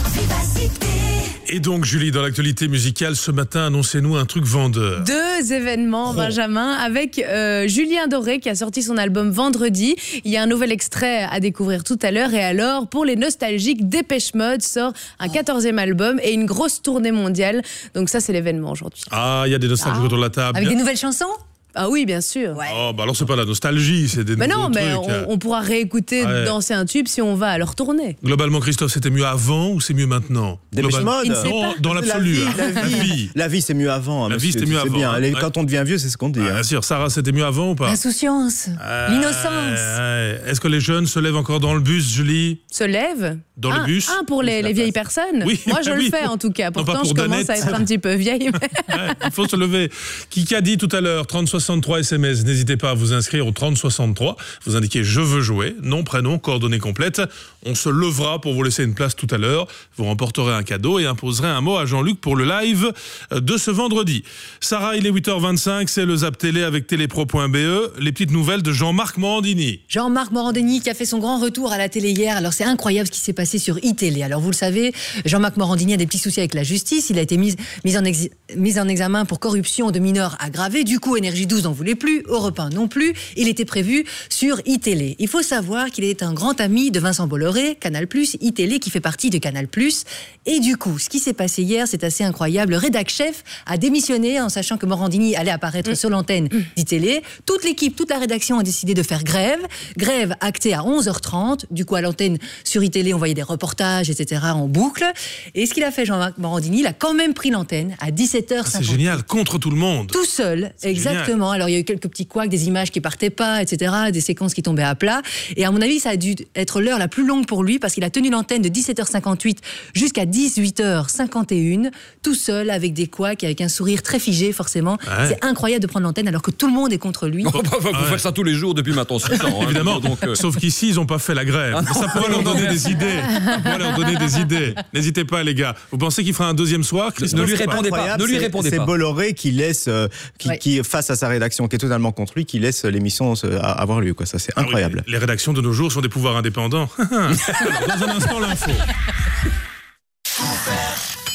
neuf. Et donc, Julie, dans l'actualité musicale, ce matin, annoncez-nous un truc vendeur. Deux événements, oh. Benjamin, avec euh, Julien Doré qui a sorti son album vendredi. Il y a un nouvel extrait à découvrir tout à l'heure. Et alors, pour les nostalgiques, Dépêche Mode sort un quatorzième album et une grosse tournée mondiale. Donc ça, c'est l'événement aujourd'hui. Ah, il y a des nostalgiques ah. autour de la table. Avec des nouvelles chansons ? Ah oui, bien sûr. Ouais. Oh, bah alors c'est pas la nostalgie, c'est des mais nouveaux non, mais trucs. on, on pourra réécouter ouais. d'anciens tubes si on va à leur tournée. Globalement, Christophe, c'était mieux avant ou c'est mieux maintenant? Dépêche Mode. Non, dans l'absolu. La, la, la vie, la vie c'est mieux avant. La vie, c'était mieux avant. Bien. Hein. Les, quand on devient vieux, c'est ce qu'on dit. Ah, bien sûr, Sarah, c'était mieux avant ou pas? L'insouciance, euh, l'innocence. Euh, Est-ce que les jeunes se lèvent encore dans le bus, Julie? Se lèvent? Dans ah, le bus? Ah, pour les, les vieilles personnes? Oui. Moi, je oui. le fais en tout cas. Pourtant, pour je Danette. commence à être un petit peu vieille. Ouais, il faut se lever. Qui a dit tout à l'heure, trente soixante-trois S M S, n'hésitez pas à vous inscrire au trente soixante-trois. Vous indiquez « Je veux jouer », nom, prénom, coordonnées complètes. On se levera pour vous laisser une place tout à l'heure. Vous remporterez un cadeau et imposerez un mot à Jean-Luc pour le live de ce vendredi. Sarah, il est huit heures vingt-cinq, c'est le Zap Télé avec télépro point b e. Les petites nouvelles de Jean-Marc Morandini. Jean-Marc Morandini qui a fait son grand retour à la télé hier. Alors c'est incroyable ce qui s'est passé sur iTélé. Alors vous le savez, Jean-Marc Morandini a des petits soucis avec la justice. Il a été mis, mis, en, ex, mis en examen pour corruption de mineurs aggravée. Du coup, Énergie douze n'en voulait plus, Europe un non plus. Il était prévu sur iTélé. Il faut savoir qu'il est un grand ami de Vincent Bolloré, Canal plus, iTélé qui fait partie de Canal plus. Et du coup, ce qui s'est passé hier, c'est assez incroyable. Le rédac-chef a démissionné en sachant que Morandini allait apparaître mmh. sur l'antenne d'iTélé. Toute l'équipe, toute la rédaction a décidé de faire grève. Grève actée à onze heures trente. Du coup, à l'antenne sur iTélé, on voyait des reportages, et cetera en boucle. Et ce qu'il a fait, Jean-Marc Morandini, il a quand même pris l'antenne à dix-sept heures cinquante. C'est génial, contre tout le monde. Tout seul, c'est exactement. Génial. Alors, il y a eu quelques petits couacs, des images qui partaient pas, et cetera, des séquences qui tombaient à plat. Et à mon avis, ça a dû être l'heure la plus longue pour lui parce qu'il a tenu l'antenne de dix-sept heures cinquante-huit jusqu'à dix-huit heures cinquante et une, tout seul, avec des couacs, avec un sourire très figé, forcément. Ouais. C'est incroyable de prendre l'antenne alors que tout le monde est contre lui. On va vous ouais. faire ça tous les jours depuis maintenant six ans. Hein, évidemment. Donc, euh... Sauf qu'ici, ils n'ont pas fait la grève. Ah ça pourrait leur donner des idées. Ça pourrait leur donner des idées. N'hésitez pas, les gars. Vous pensez qu'il fera un deuxième soir? Ne lui répondez pas. Ne lui répondez c'est, pas. C'est Bolloré qui laisse, euh, qui, ouais. qui, face à sa rédaction qui est totalement contre lui, qui laisse l'émission avoir lieu. Quoi. Ça, c'est incroyable. Ah oui, les rédactions de nos jours sont des pouvoirs indépendants. Alors, dans un instant, l'info.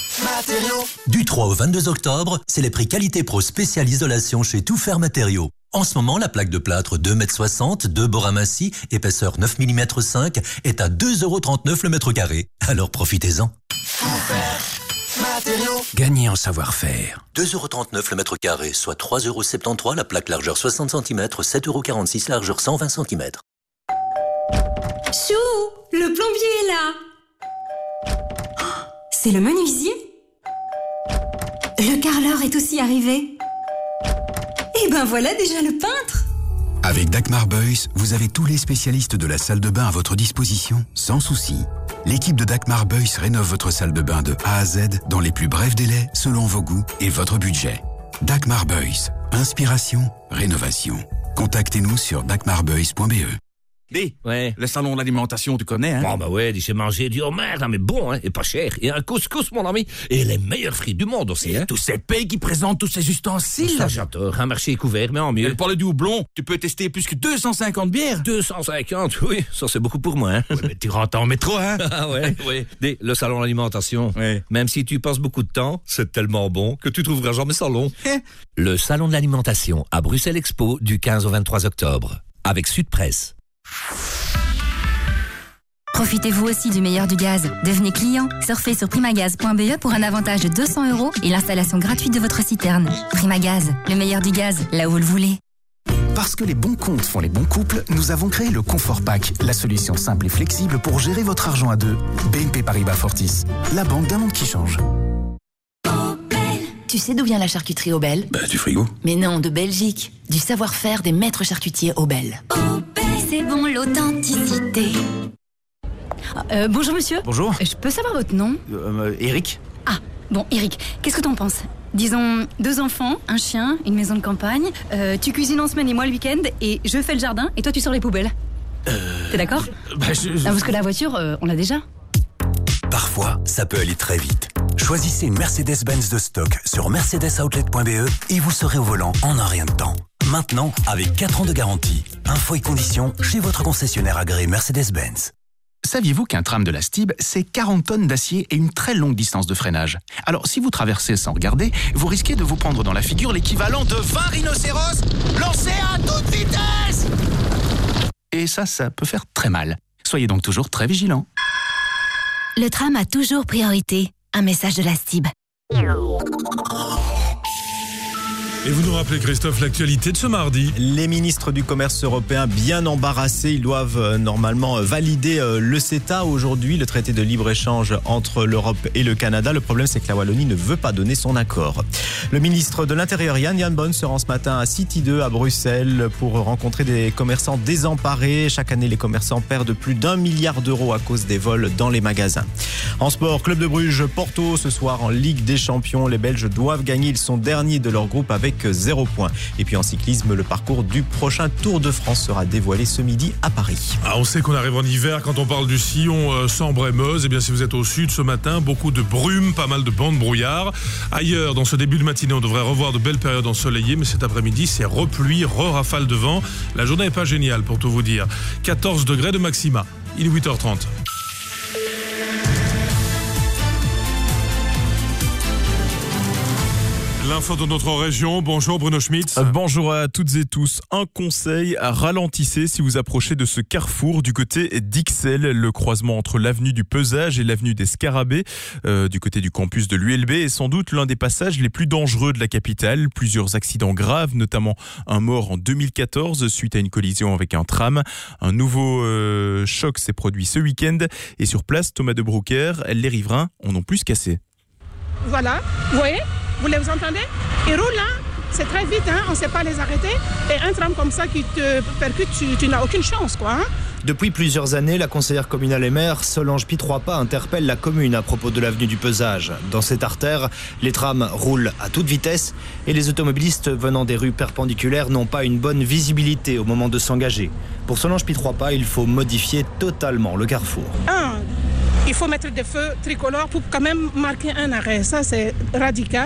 Du trois au vingt-deux octobre, c'est les prix Qualité Pro spécial isolation chez Tout Faire Matériaux. En ce moment, la plaque de plâtre deux mètres soixante de Boramassi, épaisseur neuf millimètres cinq, est à deux euros trente-neuf le mètre carré. Alors profitez-en. Gagnez en savoir-faire. deux euros trente-neuf le mètre carré, soit trois euros soixante-treize la plaque largeur soixante centimètres, sept euros quarante-six largeur cent vingt centimètres. Chou, le plombier est là. C'est le menuisier. Le carreleur est aussi arrivé. Et ben voilà déjà le peintre. Avec Dagmar Beuys, vous avez tous les spécialistes de la salle de bain à votre disposition, sans souci. L'équipe de Dagmar Beuys rénove votre salle de bain de A à Z dans les plus brefs délais, selon vos goûts et votre budget. Dagmar Beuys, inspiration, rénovation. Contactez-nous sur dagmar beuys point b e. Dis, ouais. Le salon de l'alimentation, tu connais, hein? Bon, bah ouais, dis, j'ai mangé du homard, hein, mais bon, hein, et pas cher. Et un couscous, mon ami. Et les meilleurs fruits du monde aussi, hein. Tous ces pays qui présentent tous ces ustensiles. Ça, j'adore. Un marché couvert, mais en mieux. Et pour le du houblon, tu peux tester plus que deux cent cinquante bières. deux cent cinquante, oui. Ça, c'est beaucoup pour moi, hein. Ouais, mais tu rentres en métro, hein? Ah ouais, ouais. Dis, le salon de l'alimentation. Ouais. Même si tu y passes beaucoup de temps, c'est tellement bon que tu trouveras jamais ça long. Le salon de l'alimentation à Bruxelles Expo du quinze au vingt-trois octobre. Avec Sudpresse. Profitez-vous aussi du meilleur du gaz. Devenez client. Surfez sur primagaz point b e pour un avantage de deux cents euros et l'installation gratuite de votre citerne. Primagaz, le meilleur du gaz, là où vous le voulez. Parce que les bons comptes font les bons couples, nous avons créé le Confort Pack, la solution simple et flexible pour gérer votre argent à deux. B N P Paribas Fortis, la banque d'un monde qui change. Tu sais d'où vient la charcuterie Obel? Bah, du frigo. Mais non, de Belgique. Du savoir-faire des maîtres charcutiers Obel. Obel, c'est bon l'authenticité. Euh, bonjour monsieur. Bonjour. Je peux savoir votre nom? Euh, Eric. Ah, bon, Eric, qu'est-ce que t'en penses? Disons, deux enfants, un chien, une maison de campagne, euh, tu cuisines en semaine et moi le week-end, et je fais le jardin, et toi tu sors les poubelles. Euh... T'es d'accord? Bah, je... Non, parce que la voiture, euh, on l'a déjà. Parfois, ça peut aller très vite. Choisissez une Mercedes-Benz de stock sur mercedes outlet point b e et vous serez au volant en un rien de temps. Maintenant, avec quatre ans de garantie. Infos et conditions chez votre concessionnaire agréé Mercedes-Benz. Saviez-vous qu'un tram de la Stib, c'est quarante tonnes d'acier et une très longue distance de freinage? Alors, si vous traversez sans regarder, vous risquez de vous prendre dans la figure l'équivalent de vingt rhinocéros lancés à toute vitesse! Et ça, ça peut faire très mal. Soyez donc toujours très vigilants. Le tram a toujours priorité. Un message de la Stib. Et vous nous rappelez, Christophe, l'actualité de ce mardi. Les ministres du commerce européen bien embarrassés, ils doivent euh, normalement valider euh, le CETA aujourd'hui, le traité de libre-échange entre l'Europe et le Canada. Le problème, c'est que la Wallonie ne veut pas donner son accord. Le ministre de l'Intérieur, Yann Yanbon, se rend ce matin à City deux à Bruxelles pour rencontrer des commerçants désemparés. Chaque année, les commerçants perdent plus d'un milliard d'euros à cause des vols dans les magasins. En sport, Club de Bruges, Porto, ce soir en Ligue des Champions. Les Belges doivent gagner, ils sont derniers de leur groupe avec zéro point. Et puis en cyclisme, le parcours du prochain Tour de France sera dévoilé ce midi à Paris. Ah, on sait qu'on arrive en hiver quand on parle du sillon euh, Sambre-et-Meuse. Eh bien, si vous êtes au sud ce matin, beaucoup de brume, pas mal de bancs de brouillard. Ailleurs, dans ce début de matinée, on devrait revoir de belles périodes ensoleillées, mais cet après-midi, c'est repluie, re-rafale de vent. La journée n'est pas géniale, pour tout vous dire. quatorze degrés de maxima. Il est huit heures trente. L'info de notre région. Bonjour Bruno Schmitz. Bonjour à toutes et tous. Un conseil, ralentissez si vous approchez de ce carrefour du côté d'Ixelles, le croisement entre l'avenue du Pesage et l'avenue des Scarabées, euh, du côté du campus de l'U L B, est sans doute l'un des passages les plus dangereux de la capitale. Plusieurs accidents graves, notamment un mort en deux mille quatorze suite à une collision avec un tram. Un nouveau euh, choc s'est produit ce week-end et sur place, Thomas de Broucker, les riverains en ont plus cassé. Voilà, vous voyez? Vous les entendez? Ils roulent, hein? C'est très vite, hein? On ne sait pas les arrêter. Et un tram comme ça qui te percute, tu, tu n'as aucune chance, quoi. Hein? Depuis plusieurs années, la conseillère communale et maire Solange Pitroipas interpelle la commune à propos de l'avenue du Pesage. Dans cette artère, les trams roulent à toute vitesse et les automobilistes venant des rues perpendiculaires n'ont pas une bonne visibilité au moment de s'engager. Pour Solange Pitroipas, il faut modifier totalement le carrefour. Un, il faut mettre des feux tricolores pour quand même marquer un arrêt. Ça, c'est radical.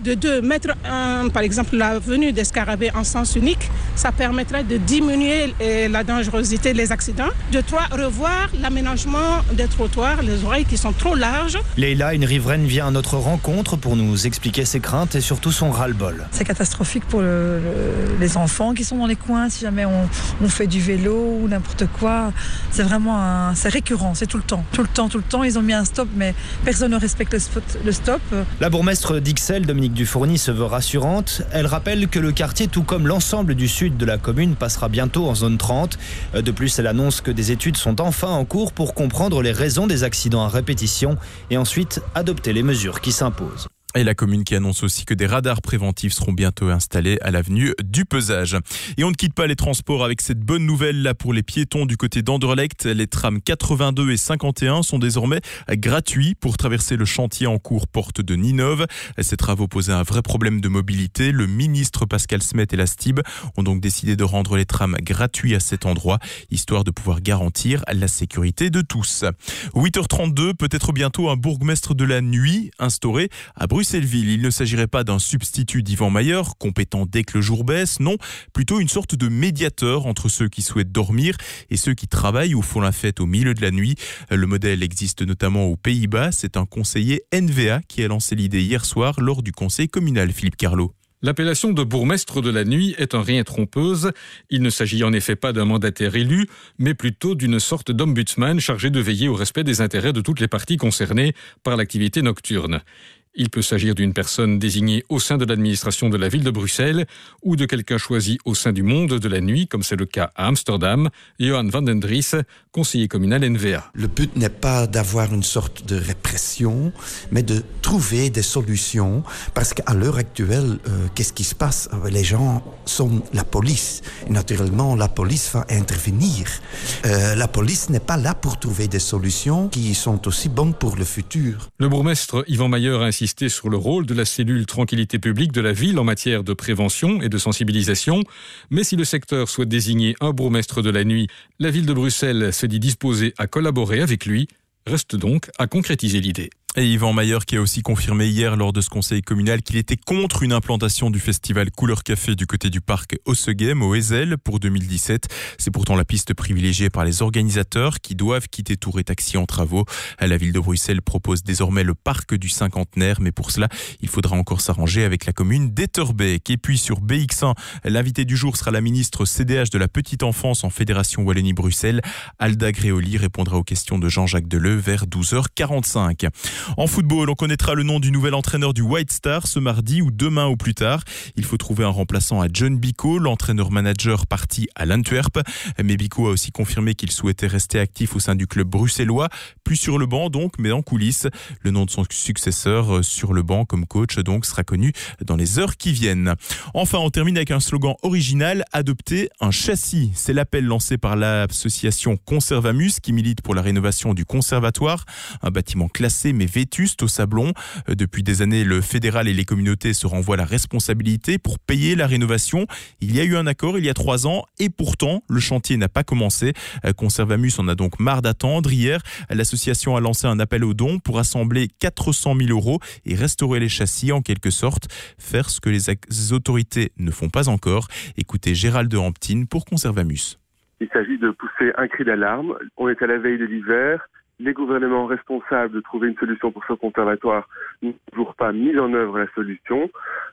De deux, mettre un, par exemple la venue des scarabées en sens unique, ça permettrait de diminuer la dangerosité des accidents. De trois, revoir l'aménagement des trottoirs, les oreilles qui sont trop larges. Leïla, une riveraine, vient à notre rencontre pour nous expliquer ses craintes et surtout son ras-le-bol. C'est catastrophique pour le, le, les enfants qui sont dans les coins, si jamais on, on fait du vélo ou n'importe quoi. C'est vraiment un, c'est récurrent, c'est tout le temps. Tout le temps, tout le temps. Ils ont mis un stop, mais personne ne respecte le, spot, le stop. La bourgmestre d'Ixelles, Dominique Dufourny, se veut rassurante. Elle rappelle que le quartier, tout comme l'ensemble du sud de la commune, passera bientôt en zone trente. De plus, elle annonce que des études sont enfin en cours pour comprendre les raisons des accidents à répétition et ensuite adopter les mesures qui s'imposent. Et la commune qui annonce aussi que des radars préventifs seront bientôt installés à l'avenue du Pesage. Et on ne quitte pas les transports avec cette bonne nouvelle là pour les piétons du côté d'Anderlecht. Les trams quatre-vingt-deux et cinquante et un sont désormais gratuits pour traverser le chantier en cours porte de Ninove. Ces travaux posaient un vrai problème de mobilité. Le ministre Pascal Smet et la S T I B ont donc décidé de rendre les trams gratuits à cet endroit, histoire de pouvoir garantir la sécurité de tous. huit heures trente-deux, peut-être bientôt un bourgmestre de la nuit instauré à Bruxelles. Il ne s'agirait pas d'un substitut d'Yvan Mayer, compétent dès que le jour baisse, non, plutôt une sorte de médiateur entre ceux qui souhaitent dormir et ceux qui travaillent ou font la fête au milieu de la nuit. Le modèle existe notamment aux Pays-Bas. C'est un conseiller N V A qui a lancé l'idée hier soir lors du conseil communal. Philippe Carlo. L'appellation de bourgmestre de la nuit est un rien trompeuse. Il ne s'agit en effet pas d'un mandataire élu, mais plutôt d'une sorte d'ombudsman chargé de veiller au respect des intérêts de toutes les parties concernées par l'activité nocturne. Il peut s'agir d'une personne désignée au sein de l'administration de la ville de Bruxelles ou de quelqu'un choisi au sein du monde de la nuit, comme c'est le cas à Amsterdam. Johan van den Dries, conseiller communal N V A. Le but n'est pas d'avoir une sorte de répression, mais de trouver des solutions, parce qu'à l'heure actuelle, euh, qu'est-ce qui se passe ? Les gens sont la police. Et naturellement, la police va intervenir. Euh, la police n'est pas là pour trouver des solutions qui sont aussi bonnes pour le futur. Le bourgmestre Yvan Mayer a insisté sur le rôle de la cellule tranquillité publique de la ville en matière de prévention et de sensibilisation. Mais si le secteur souhaite désigner un bourgmestre de la nuit, la ville de Bruxelles se dit disposée à collaborer avec lui. Reste donc à concrétiser l'idée. Et Yvan Mayer qui a aussi confirmé hier lors de ce conseil communal qu'il était contre une implantation du festival Couleur Café du côté du parc Ossegem au Ezel pour deux mille dix-sept. C'est pourtant la piste privilégiée par les organisateurs qui doivent quitter Tour et Taxi en travaux. La ville de Bruxelles propose désormais le parc du cinquantenaire, mais pour cela, il faudra encore s'arranger avec la commune d'Etterbeek. Et puis sur B X un, l'invité du jour sera la ministre C D H de la petite enfance en Fédération Wallonie-Bruxelles. Alda Gréoli répondra aux questions de Jean-Jacques Deleu vers douze heures quarante-cinq. En football, on connaîtra le nom du nouvel entraîneur du White Star ce mardi ou demain au plus tard. Il faut trouver un remplaçant à John Bicco, l'entraîneur-manager parti à l'Antwerp. Mais Bicco a aussi confirmé qu'il souhaitait rester actif au sein du club bruxellois, plus sur le banc donc, mais en coulisses. Le nom de son successeur sur le banc comme coach donc sera connu dans les heures qui viennent. Enfin, on termine avec un slogan original, adopter un châssis. C'est l'appel lancé par l'association Conservamus qui milite pour la rénovation du conservatoire, un bâtiment classé mais vétuste au Sablon. Depuis des années, le fédéral et les communautés se renvoient la responsabilité pour payer la rénovation. Il y a eu un accord il y a trois ans et pourtant, le chantier n'a pas commencé. Conservamus en a donc marre d'attendre. Hier, l'association a lancé un appel aux dons pour rassembler quatre cent mille euros et restaurer les châssis en quelque sorte, faire ce que les autorités ne font pas encore. Écoutez Gérald de Hamptine pour Conservamus. Il s'agit de pousser un cri d'alarme. On est à la veille de l'hiver. Les gouvernements responsables de trouver une solution pour ce conservatoire n'ont toujours pas mis en œuvre la solution.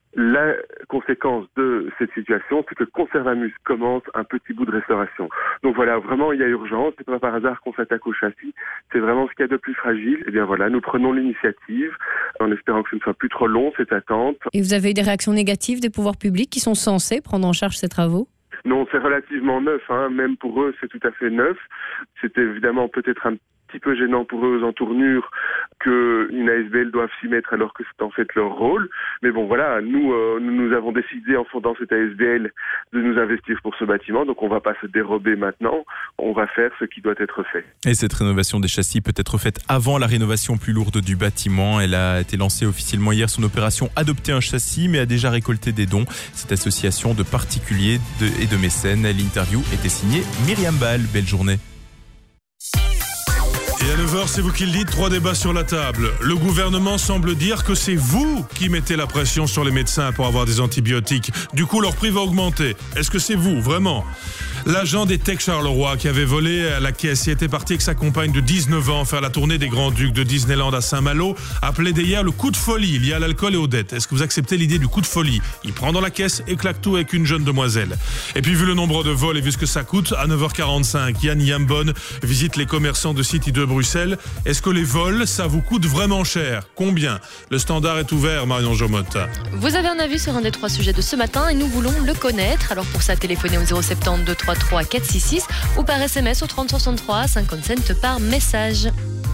La conséquence de cette situation, c'est que Conservamus commence un petit bout de restauration. Donc voilà, vraiment, il y a urgence. C'est pas par hasard qu'on s'attaque au châssis. C'est vraiment ce qu'il y a de plus fragile. Et bien voilà, nous prenons l'initiative en espérant que ce ne soit plus trop long, cette attente. Et vous avez eu des réactions négatives des pouvoirs publics qui sont censés prendre en charge ces travaux ? Non, c'est relativement neuf, hein. Même pour eux, c'est tout à fait neuf. C'était évidemment peut-être un petit peu gênant pour eux aux entournures qu'une A S B L doive s'y mettre alors que c'est en fait leur rôle. Mais bon voilà, nous, euh, nous avons décidé en fondant cette A S B L de nous investir pour ce bâtiment, donc on ne va pas se dérober maintenant, on va faire ce qui doit être fait. Et cette rénovation des châssis peut être faite avant la rénovation plus lourde du bâtiment. Elle a été lancée officiellement hier, son opération Adopter un châssis, mais a déjà récolté des dons. Cette association de particuliers de, et de mécènes, l'interview était signée Myriam Ball. Belle journée. Et à neuf heures, c'est vous qui le dites, trois débats sur la table. Le gouvernement semble dire que c'est vous qui mettez la pression sur les médecins pour avoir des antibiotiques. Du coup, leur prix va augmenter. Est-ce que c'est vous, vraiment ? L'agent des Tech Charleroi qui avait volé à la caisse et était parti avec sa compagne de dix-neuf ans faire la tournée des Grands-Ducs de Disneyland à Saint-Malo a plaidé hier le coup de folie lié à l'alcool et aux dettes. Est-ce que vous acceptez l'idée du coup de folie ? Il prend dans la caisse et claque tout avec une jeune demoiselle. Et puis vu le nombre de vols et vu ce que ça coûte, à neuf heures quarante-cinq, Yann Yambon visite les commerçants de City de Bruxelles. Est-ce que les vols, ça vous coûte vraiment cher ? Combien ? Le standard est ouvert, Marion Jomotte. Vous avez un avis sur un des trois sujets de ce matin et nous voulons le connaître. Alors pour ça, téléphonez au zéro sept zéro deux trois trois quatre six six ou par S M S au trente soixante-trois, cinquante cents par message.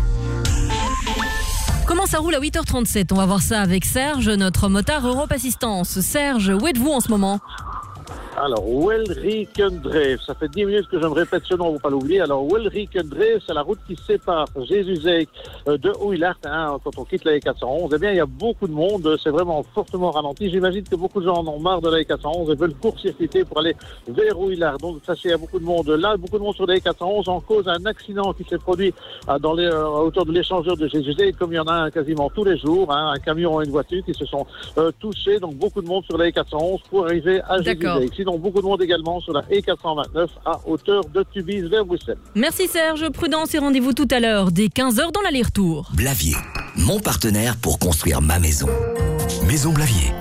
Comment ça roule à huit heures trente-sept ? On va voir ça avec Serge, notre motard Europe Assistance. Serge, où êtes-vous en ce moment ? Alors, Welrikendreef, ça fait dix minutes que je me répète ce nom, on ne va pas l'oublier. Alors, Welrikendreef, c'est la route qui sépare Jésus-Zek de Oeilhart, hein, quand on quitte la E quatre cent onze. Eh bien, il y a beaucoup de monde, c'est vraiment fortement ralenti. J'imagine que beaucoup de gens en ont marre de la E quatre cent onze et veulent court-circuiter pour aller vers Oeilhart. Donc, sachez, il y a beaucoup de monde là, beaucoup de monde sur la E quatre cent onze en cause d'un accident qui s'est produit dans les, euh, autour de l'échangeur de Jésus-Zek, comme il y en a un quasiment tous les jours, hein, un camion et une voiture qui se sont euh, touchés. Donc, beaucoup de monde sur la E quatre cent onze pour arriver à Jésus-Zek. Sinon, beaucoup de monde également sur la E quatre cent vingt-neuf à hauteur de Tubize vers Bruxelles. Merci Serge, prudence et rendez-vous tout à l'heure, dès quinze heures dans l'aller-retour. Blavier, mon partenaire pour construire ma maison. Maison Blavier.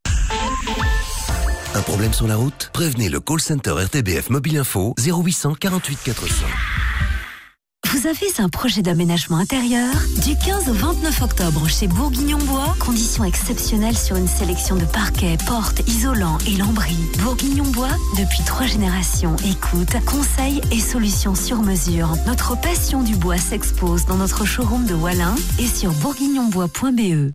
Un problème sur la route ? Prévenez le call center R T B F Mobile Info zéro huit cent quarante-huit quatre cents. Vous avez un projet d'aménagement intérieur ? Du quinze au vingt-neuf octobre chez Bourguignon-Bois, conditions exceptionnelles sur une sélection de parquets, portes, isolants et lambris. Bourguignon-Bois, depuis trois générations, écoute, conseils et solutions sur mesure. Notre passion du bois s'expose dans notre showroom de Wallin et sur bourguignonbois point b e.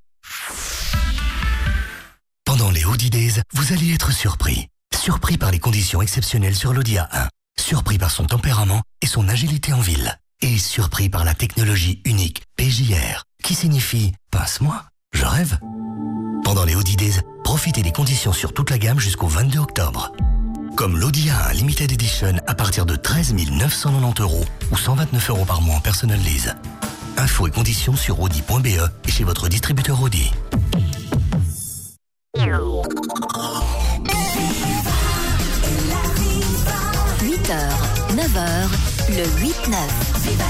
Pendant les Audi Days, vous allez être surpris. Surpris par les conditions exceptionnelles sur l'Audi A un. Surpris par son tempérament et son agilité en ville. Et surpris par la technologie unique P J R, qui signifie « pince-moi, je rêve ». Pendant les Audi Days, profitez des conditions sur toute la gamme jusqu'au vingt-deux octobre. Comme l'Audi A un Limited Edition à partir de treize mille neuf cent quatre-vingt-dix euros ou cent vingt-neuf euros par mois en personal lease. Infos et conditions sur audi point b e et chez votre distributeur Audi. huit heures, neuf heures, le huit neuf.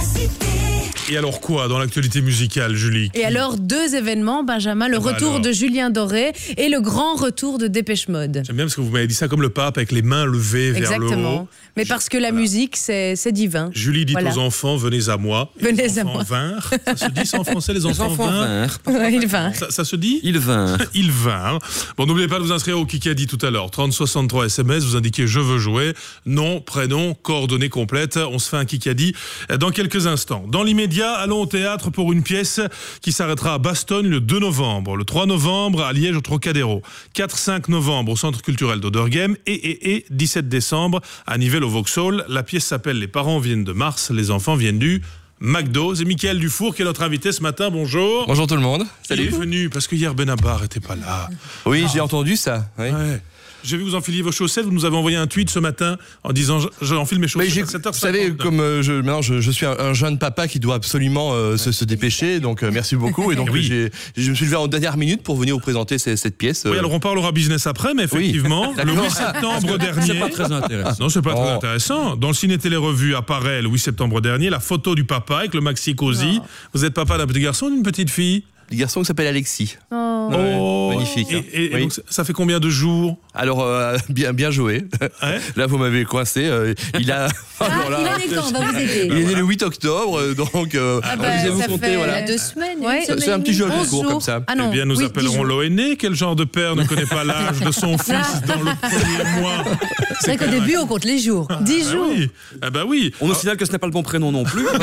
Et alors quoi dans l'actualité musicale, Julie ? Et alors, deux événements, Benjamin, le Ah bah retour alors. de Julien Doré et le grand retour de Dépêche Mode. J'aime bien parce que vous m'avez dit ça comme le pape, avec les mains levées vers le haut. Exactement. Mais parce que la musique, c'est, c'est divin. Julie dit Voilà. aux enfants, venez à moi. Et Venez les à enfants moi. vinrent. Ça se dit ça en français, les Les enfants, enfants vinrent vinrent. Ouais, il vint. ça, ça se dit Ils vinrent. Ils vinrent. Bon, n'oubliez pas de vous inscrire au Kikadi tout à l'heure. trente soixante-trois S M S, vous indiquez je veux jouer. Nom, prénom, coordonnées complètes. On se fait un Kikadi dans quelques instants. Dans l'immédiat, allons au théâtre pour une pièce qui s'arrêtera à Bastogne le deux novembre. Le trois novembre à Liège au Trocadéro. quatre cinq novembre au Centre culturel d'Oderghem. Et, et, et dix-sept décembre à Nivelles au Vauxhall. La pièce s'appelle Les parents viennent de Mars, les enfants viennent du McDo. C'est Mickaël Dufour qui est notre invité ce matin. Bonjour. Bonjour tout le monde. Salut. Il est venu parce que hier Benabar était pas là. Oui, j'ai entendu ça. Oui. Ouais. J'ai vu que vous enfiliez vos chaussettes. Vous nous avez envoyé un tweet ce matin en disant je- j'enfile mes Mais chaussettes j'ai- à sept heures vous cinquante. savez, comme euh, je, maintenant je, je suis un, un jeune papa qui doit absolument euh, se, se dépêcher, donc euh, merci beaucoup. Et donc Oui. j'ai, je me suis levé en dernière minute pour venir vous présenter cette, cette pièce. Oui, euh. alors on parlera business après, mais effectivement, le D'accord. huit septembre dernier. C'est pas très intéressant. Non, c'est pas très Oh. intéressant. Dans le Ciné Télé Revue apparaît le huit septembre dernier la photo du papa avec le maxi cosy. Vous êtes papa d'un petit garçon ou d'une petite fille? Le garçon qui s'appelle Alexis. Oh. Ouais, magnifique. Et, hein. et- et Oui. donc, ça fait combien de jours? Alors euh, bien bien joué. Ouais. Là vous m'avez coincé. euh, il a. Ah, alors là, il a des temps, on va vous aider. il est né le huit octobre, euh, donc euh, Ah vous bah, allez vous ça compter, fait voilà. deux semaines. Ouais. C'est- c'est un petit jeu de onze cours jours. comme ça. Ah non, Eh bien, nous oui, dix appellerons jours. l'O N E. Quel genre de père ne connaît pas l'âge de son fils dans le premier mois? C'est vrai qu'au début, on compte les jours. dix Ah jours. oui. Ah bah oui. On nous signale que ce n'est pas le bon prénom non plus.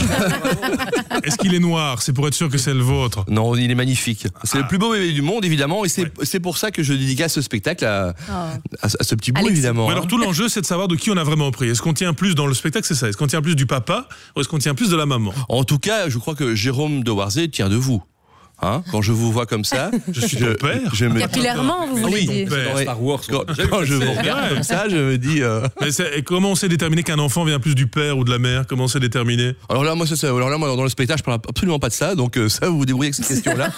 Est-ce qu'il est noir? C'est pour être sûr que c'est le vôtre. Non, il est magnifique. C'est Ah. le plus beau bébé du monde, évidemment, et c'est c'est pour ça que je dédicace ce spectacle à, à, à ce petit bout, Alexis. évidemment. Mais hein. alors tout l'enjeu, c'est de savoir de qui on a vraiment pris. Est-ce qu'on tient plus dans le spectacle, c'est ça? Est-ce qu'on tient plus du papa ou est-ce qu'on tient plus de la maman? En tout cas, je crois que Jérôme de Warzé tient de vous. Hein, quand je vous vois comme ça, je suis ton père. Je me Capillairement, vous voulez dire. Oui, Star Wars. Quand, quand je vous regarde comme ça, je me dis. Euh... Mais et comment on sait déterminer qu'un enfant vient plus du père ou de la mère? Comment c'est déterminé? Alors là, moi, ça, alors là, moi, dans le spectacle, je parle absolument pas de ça. Donc euh, ça, vous vous débrouillez avec cette question-là.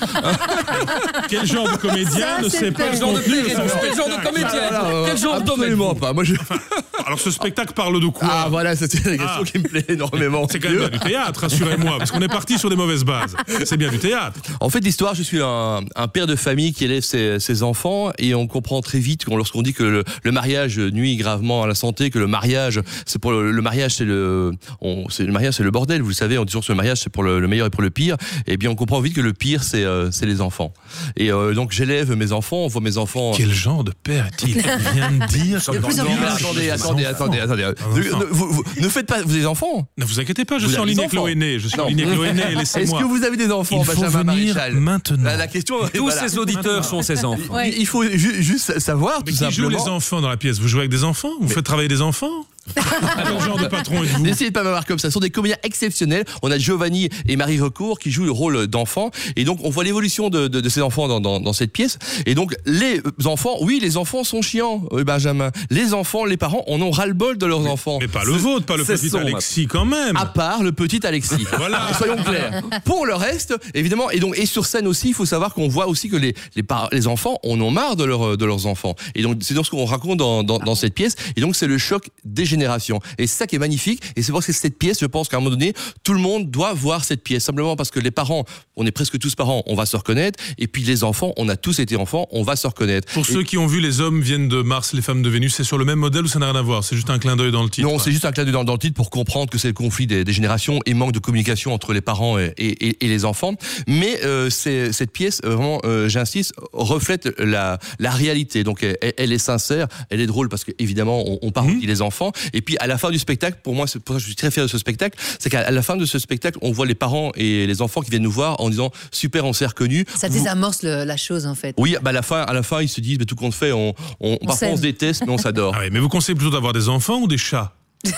Quel genre de comédien ça, ne sait pas quel genre de Quel genre de comédien voilà, Quel genre de absolument pas. Moi, je... Alors ce spectacle parle de quoi? Ah voilà, c'est une question ah. qui me plaît énormément. C'est quand même bien du théâtre, rassurez-moi, parce qu'on est parti sur des mauvaises bases. C'est bien du théâtre. En fait, l'histoire, je suis un, un père de famille qui élève ses, ses enfants et on comprend très vite lorsqu'on dit que le, le mariage nuit gravement à la santé, que le mariage, c'est pour le, le mariage, c'est le, on, c'est le mariage, c'est le bordel. Vous le savez, on dit toujours que le mariage c'est pour le, le meilleur et pour le pire. Et bien, on comprend vite que le pire, c'est, euh, c'est les enfants. Et euh, donc, j'élève mes enfants, on voit mes enfants. Quel genre de père est-il? Il vient de dire. De plus en plus. Attendez, attendez, attendez, attendez. Ne, vous, vous, ne faites pas, vous avez des enfants? Ne vous inquiétez pas, je vous suis en ligne avec l'O N E. Je suis non. en ligne avec l'O N E, laissez-moi. Est-ce que vous avez des enfants, il faut Benjamin venir Maréchal? Maintenant. La, la question. Tous voilà. ces auditeurs sont ses enfants. Ouais. Il faut ju- juste savoir. Mais tout qui simplement. joue les enfants dans la pièce? Vous jouez avec des enfants? Vous Mais... faites travailler des enfants? Quel genre de patron êtes-vous? N'essayez pas de m'avoir comme ça. Ce sont des comédiens exceptionnels. On a Giovanni et Marie Recourt qui jouent le rôle d'enfants. Et donc, on voit l'évolution de, de, de ces enfants dans, dans, dans cette pièce. Et donc, les enfants, oui, les enfants sont chiants, Benjamin. Les enfants, les parents, on en ras-le-bol de leurs mais, enfants. Mais pas le vôtre, pas le petit son, Alexis, quand même. À part le petit Alexis. Voilà. Soyons clairs. Pour le reste, évidemment, et donc, et sur scène aussi, il faut savoir qu'on voit aussi que les, les, par- les enfants en ont marre de, leur, de leurs enfants. Et donc, c'est donc ce qu'on raconte dans, dans, dans cette pièce. Et donc, c'est le choc des générations. Et c'est ça qui est magnifique, et c'est parce que cette pièce, je pense qu'à un moment donné, tout le monde doit voir cette pièce, simplement parce que les parents, on est presque tous parents, on va se reconnaître, et puis les enfants, on a tous été enfants, on va se reconnaître. Pour et... ceux qui ont vu Les hommes viennent de Mars, les femmes de Vénus, c'est sur le même modèle ou ça n'a rien à voir? C'est juste un clin d'œil dans le titre? Non, c'est juste un clin d'œil dans, dans le titre pour comprendre que c'est le conflit des, des générations et manque de communication entre les parents et, et, et les enfants. Mais euh, c'est, cette pièce, euh, vraiment, euh, j'insiste, reflète la, la réalité. Donc elle, elle est sincère, elle est drôle parce qu'évidemment, on, on parodie mmh. les enfants, et puis à la fin du spectacle, pour moi, c'est pour ça que je suis très fier de ce spectacle, c'est qu'à la fin de ce spectacle, on voit les parents et les enfants qui viennent nous voir en disant super, on s'est reconnus. Ça désamorce le, la chose en fait. Oui, bah à la fin, à la fin, ils se disent, bah, tout compte fait, on, on, on parfois on se déteste, mais on s'adore. Ah oui, mais vous conseillez plutôt d'avoir des enfants ou des chats?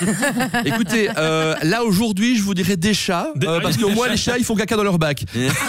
Écoutez, euh, là aujourd'hui, je vous dirais des chats, des... euh, parce qu'au moins les chats, ils font caca dans leur bac.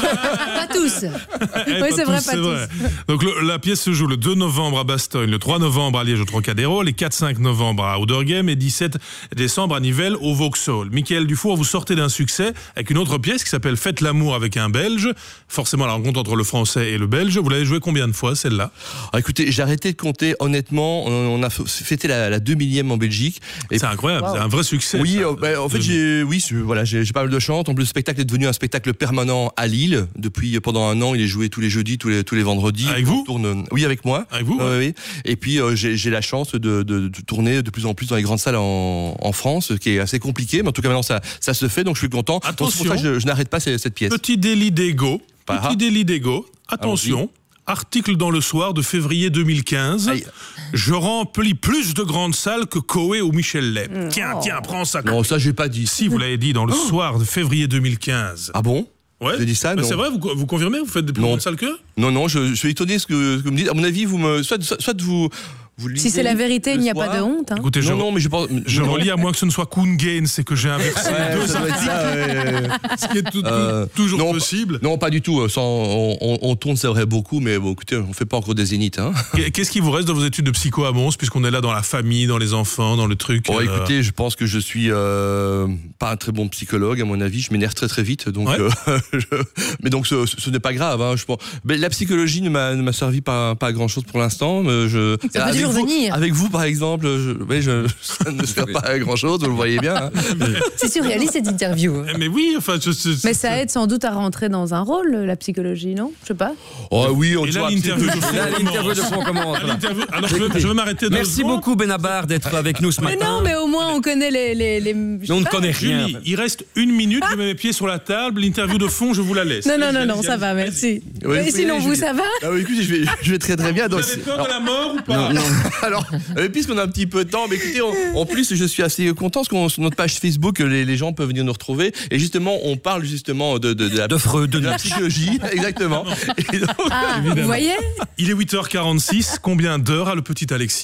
Pas tous. Eh, oui, pas c'est tous, vrai, pas c'est tous. Vrai. Donc le, la pièce se joue le deux novembre à Bastogne, le trois novembre à Liège au Trocadéro, les quatre cinq novembre à Ouderghem et dix-sept décembre à Nivelles au Vauxhall. Michael Dufour, vous sortez d'un succès avec une autre pièce qui s'appelle Faites l'amour avec un Belge. Forcément la rencontre entre le français et le belge. Vous l'avez joué combien de fois celle-là? Alors, écoutez, j'ai arrêté de compter. Honnêtement, on a fêté la, la deux millième en Belgique. Et c'est incroyable, wow. C'est un vrai succès. Oui, euh, bah, en fait, j'ai, oui, voilà, j'ai, j'ai pas mal de chance. En plus, le spectacle est devenu un spectacle permanent à Lille. Depuis pendant un an, il est joué tous les jeudis, tous les tous les vendredis. Avec vous tourne, oui, avec moi. Avec vous ouais. euh, oui. Et puis euh, j'ai, j'ai la chance de, de, de tourner de plus en plus dans les grandes salles en, en France, ce qui est assez compliqué, mais en tout cas maintenant ça ça se fait, donc je suis content. Attention, donc, c'est pour ça que je, je n'arrête pas cette, cette pièce. Petit délit d'ego. Pas petit délit d'ego. Attention. Allons-y. Article dans Le Soir de février deux mille quinze. Aïe. Je remplis plus de grandes salles que Coé ou Michel Leb. Mmh. Tiens, tiens, prends ça. Non, ça j'ai pas dit. Si, vous l'avez dit dans Le oh. Soir de février deux mille quinze. Ah bon? Ouais. J'ai dit ça, non. C'est vrai, vous, vous confirmez? Vous faites des plus non. grandes salles qu'eux? Non, non, je, je suis étonné ce que, ce que vous me dites. À mon avis, vous me, soit, soit, soit vous, vous si c'est la vérité, il n'y a pas de honte. Hein. Écoutez, je, non, non, mais je, pense, je relis à moins que ce ne soit Kuhn Gaines, c'est que j'ai inversé ouais, les deux articles. Ouais. Ce qui est tout, euh, toujours non, possible. Non, pas du tout. Sans, on, on, on tourne, c'est vrai, beaucoup, mais bon, écoutez, on ne fait pas encore des zéniths. Hein. Qu'est-ce qui vous reste dans vos études de psycho à Mons, puisqu'on est là dans la famille, dans les enfants, dans le truc? Bon, euh... écoutez, je pense que je suis euh, pas un très bon psychologue, à mon avis. Je m'énerve très très vite. Donc, ouais. euh, je... Mais donc, ce, ce n'est pas grave. Hein, je pense. Mais la psychologie ne m'a, ne m'a servi pas, pas à grand-chose pour l'instant. Je... Ça peut toujours venir. Avec vous, par exemple, je, oui, je, ça ne sert pas à grand-chose, vous le voyez bien. Hein. C'est surréaliste cette interview. Mais oui, enfin... Je, je, mais ça aide sans doute à rentrer dans un rôle, la psychologie, non? Je sais pas. Oh oui, on Et là, l'interview de fond là, l'interview de fond commence. Alors, je veux, je veux m'arrêter de Merci beaucoup, Benabar, d'être avec nous ce mais matin. Non, mais au moins, on connaît les... les, les... Mais on ne connaît rien. Julie, il reste une minute, je mets mes pieds sur la table, l'interview de fond, je vous la laisse. Non, non, non, non, ça va, merci. Oui, mais sinon, vous, ça va? Ah oui, écoutez, je vais, je vais très très bien. Vous avez peur de la mort ou pas? Non, non. Alors, puisqu'on a un petit peu de temps, mais écoutez, on, en plus, je suis assez content parce qu'on sur notre page Facebook, les, les gens peuvent venir nous retrouver. Et justement, on parle justement de, de, de, la, de Freud, de, de la psychologie. Exactement. Et donc, ah, vous voyez? Il est huit heures quarante-six. Combien d'heures a le petit Alexis?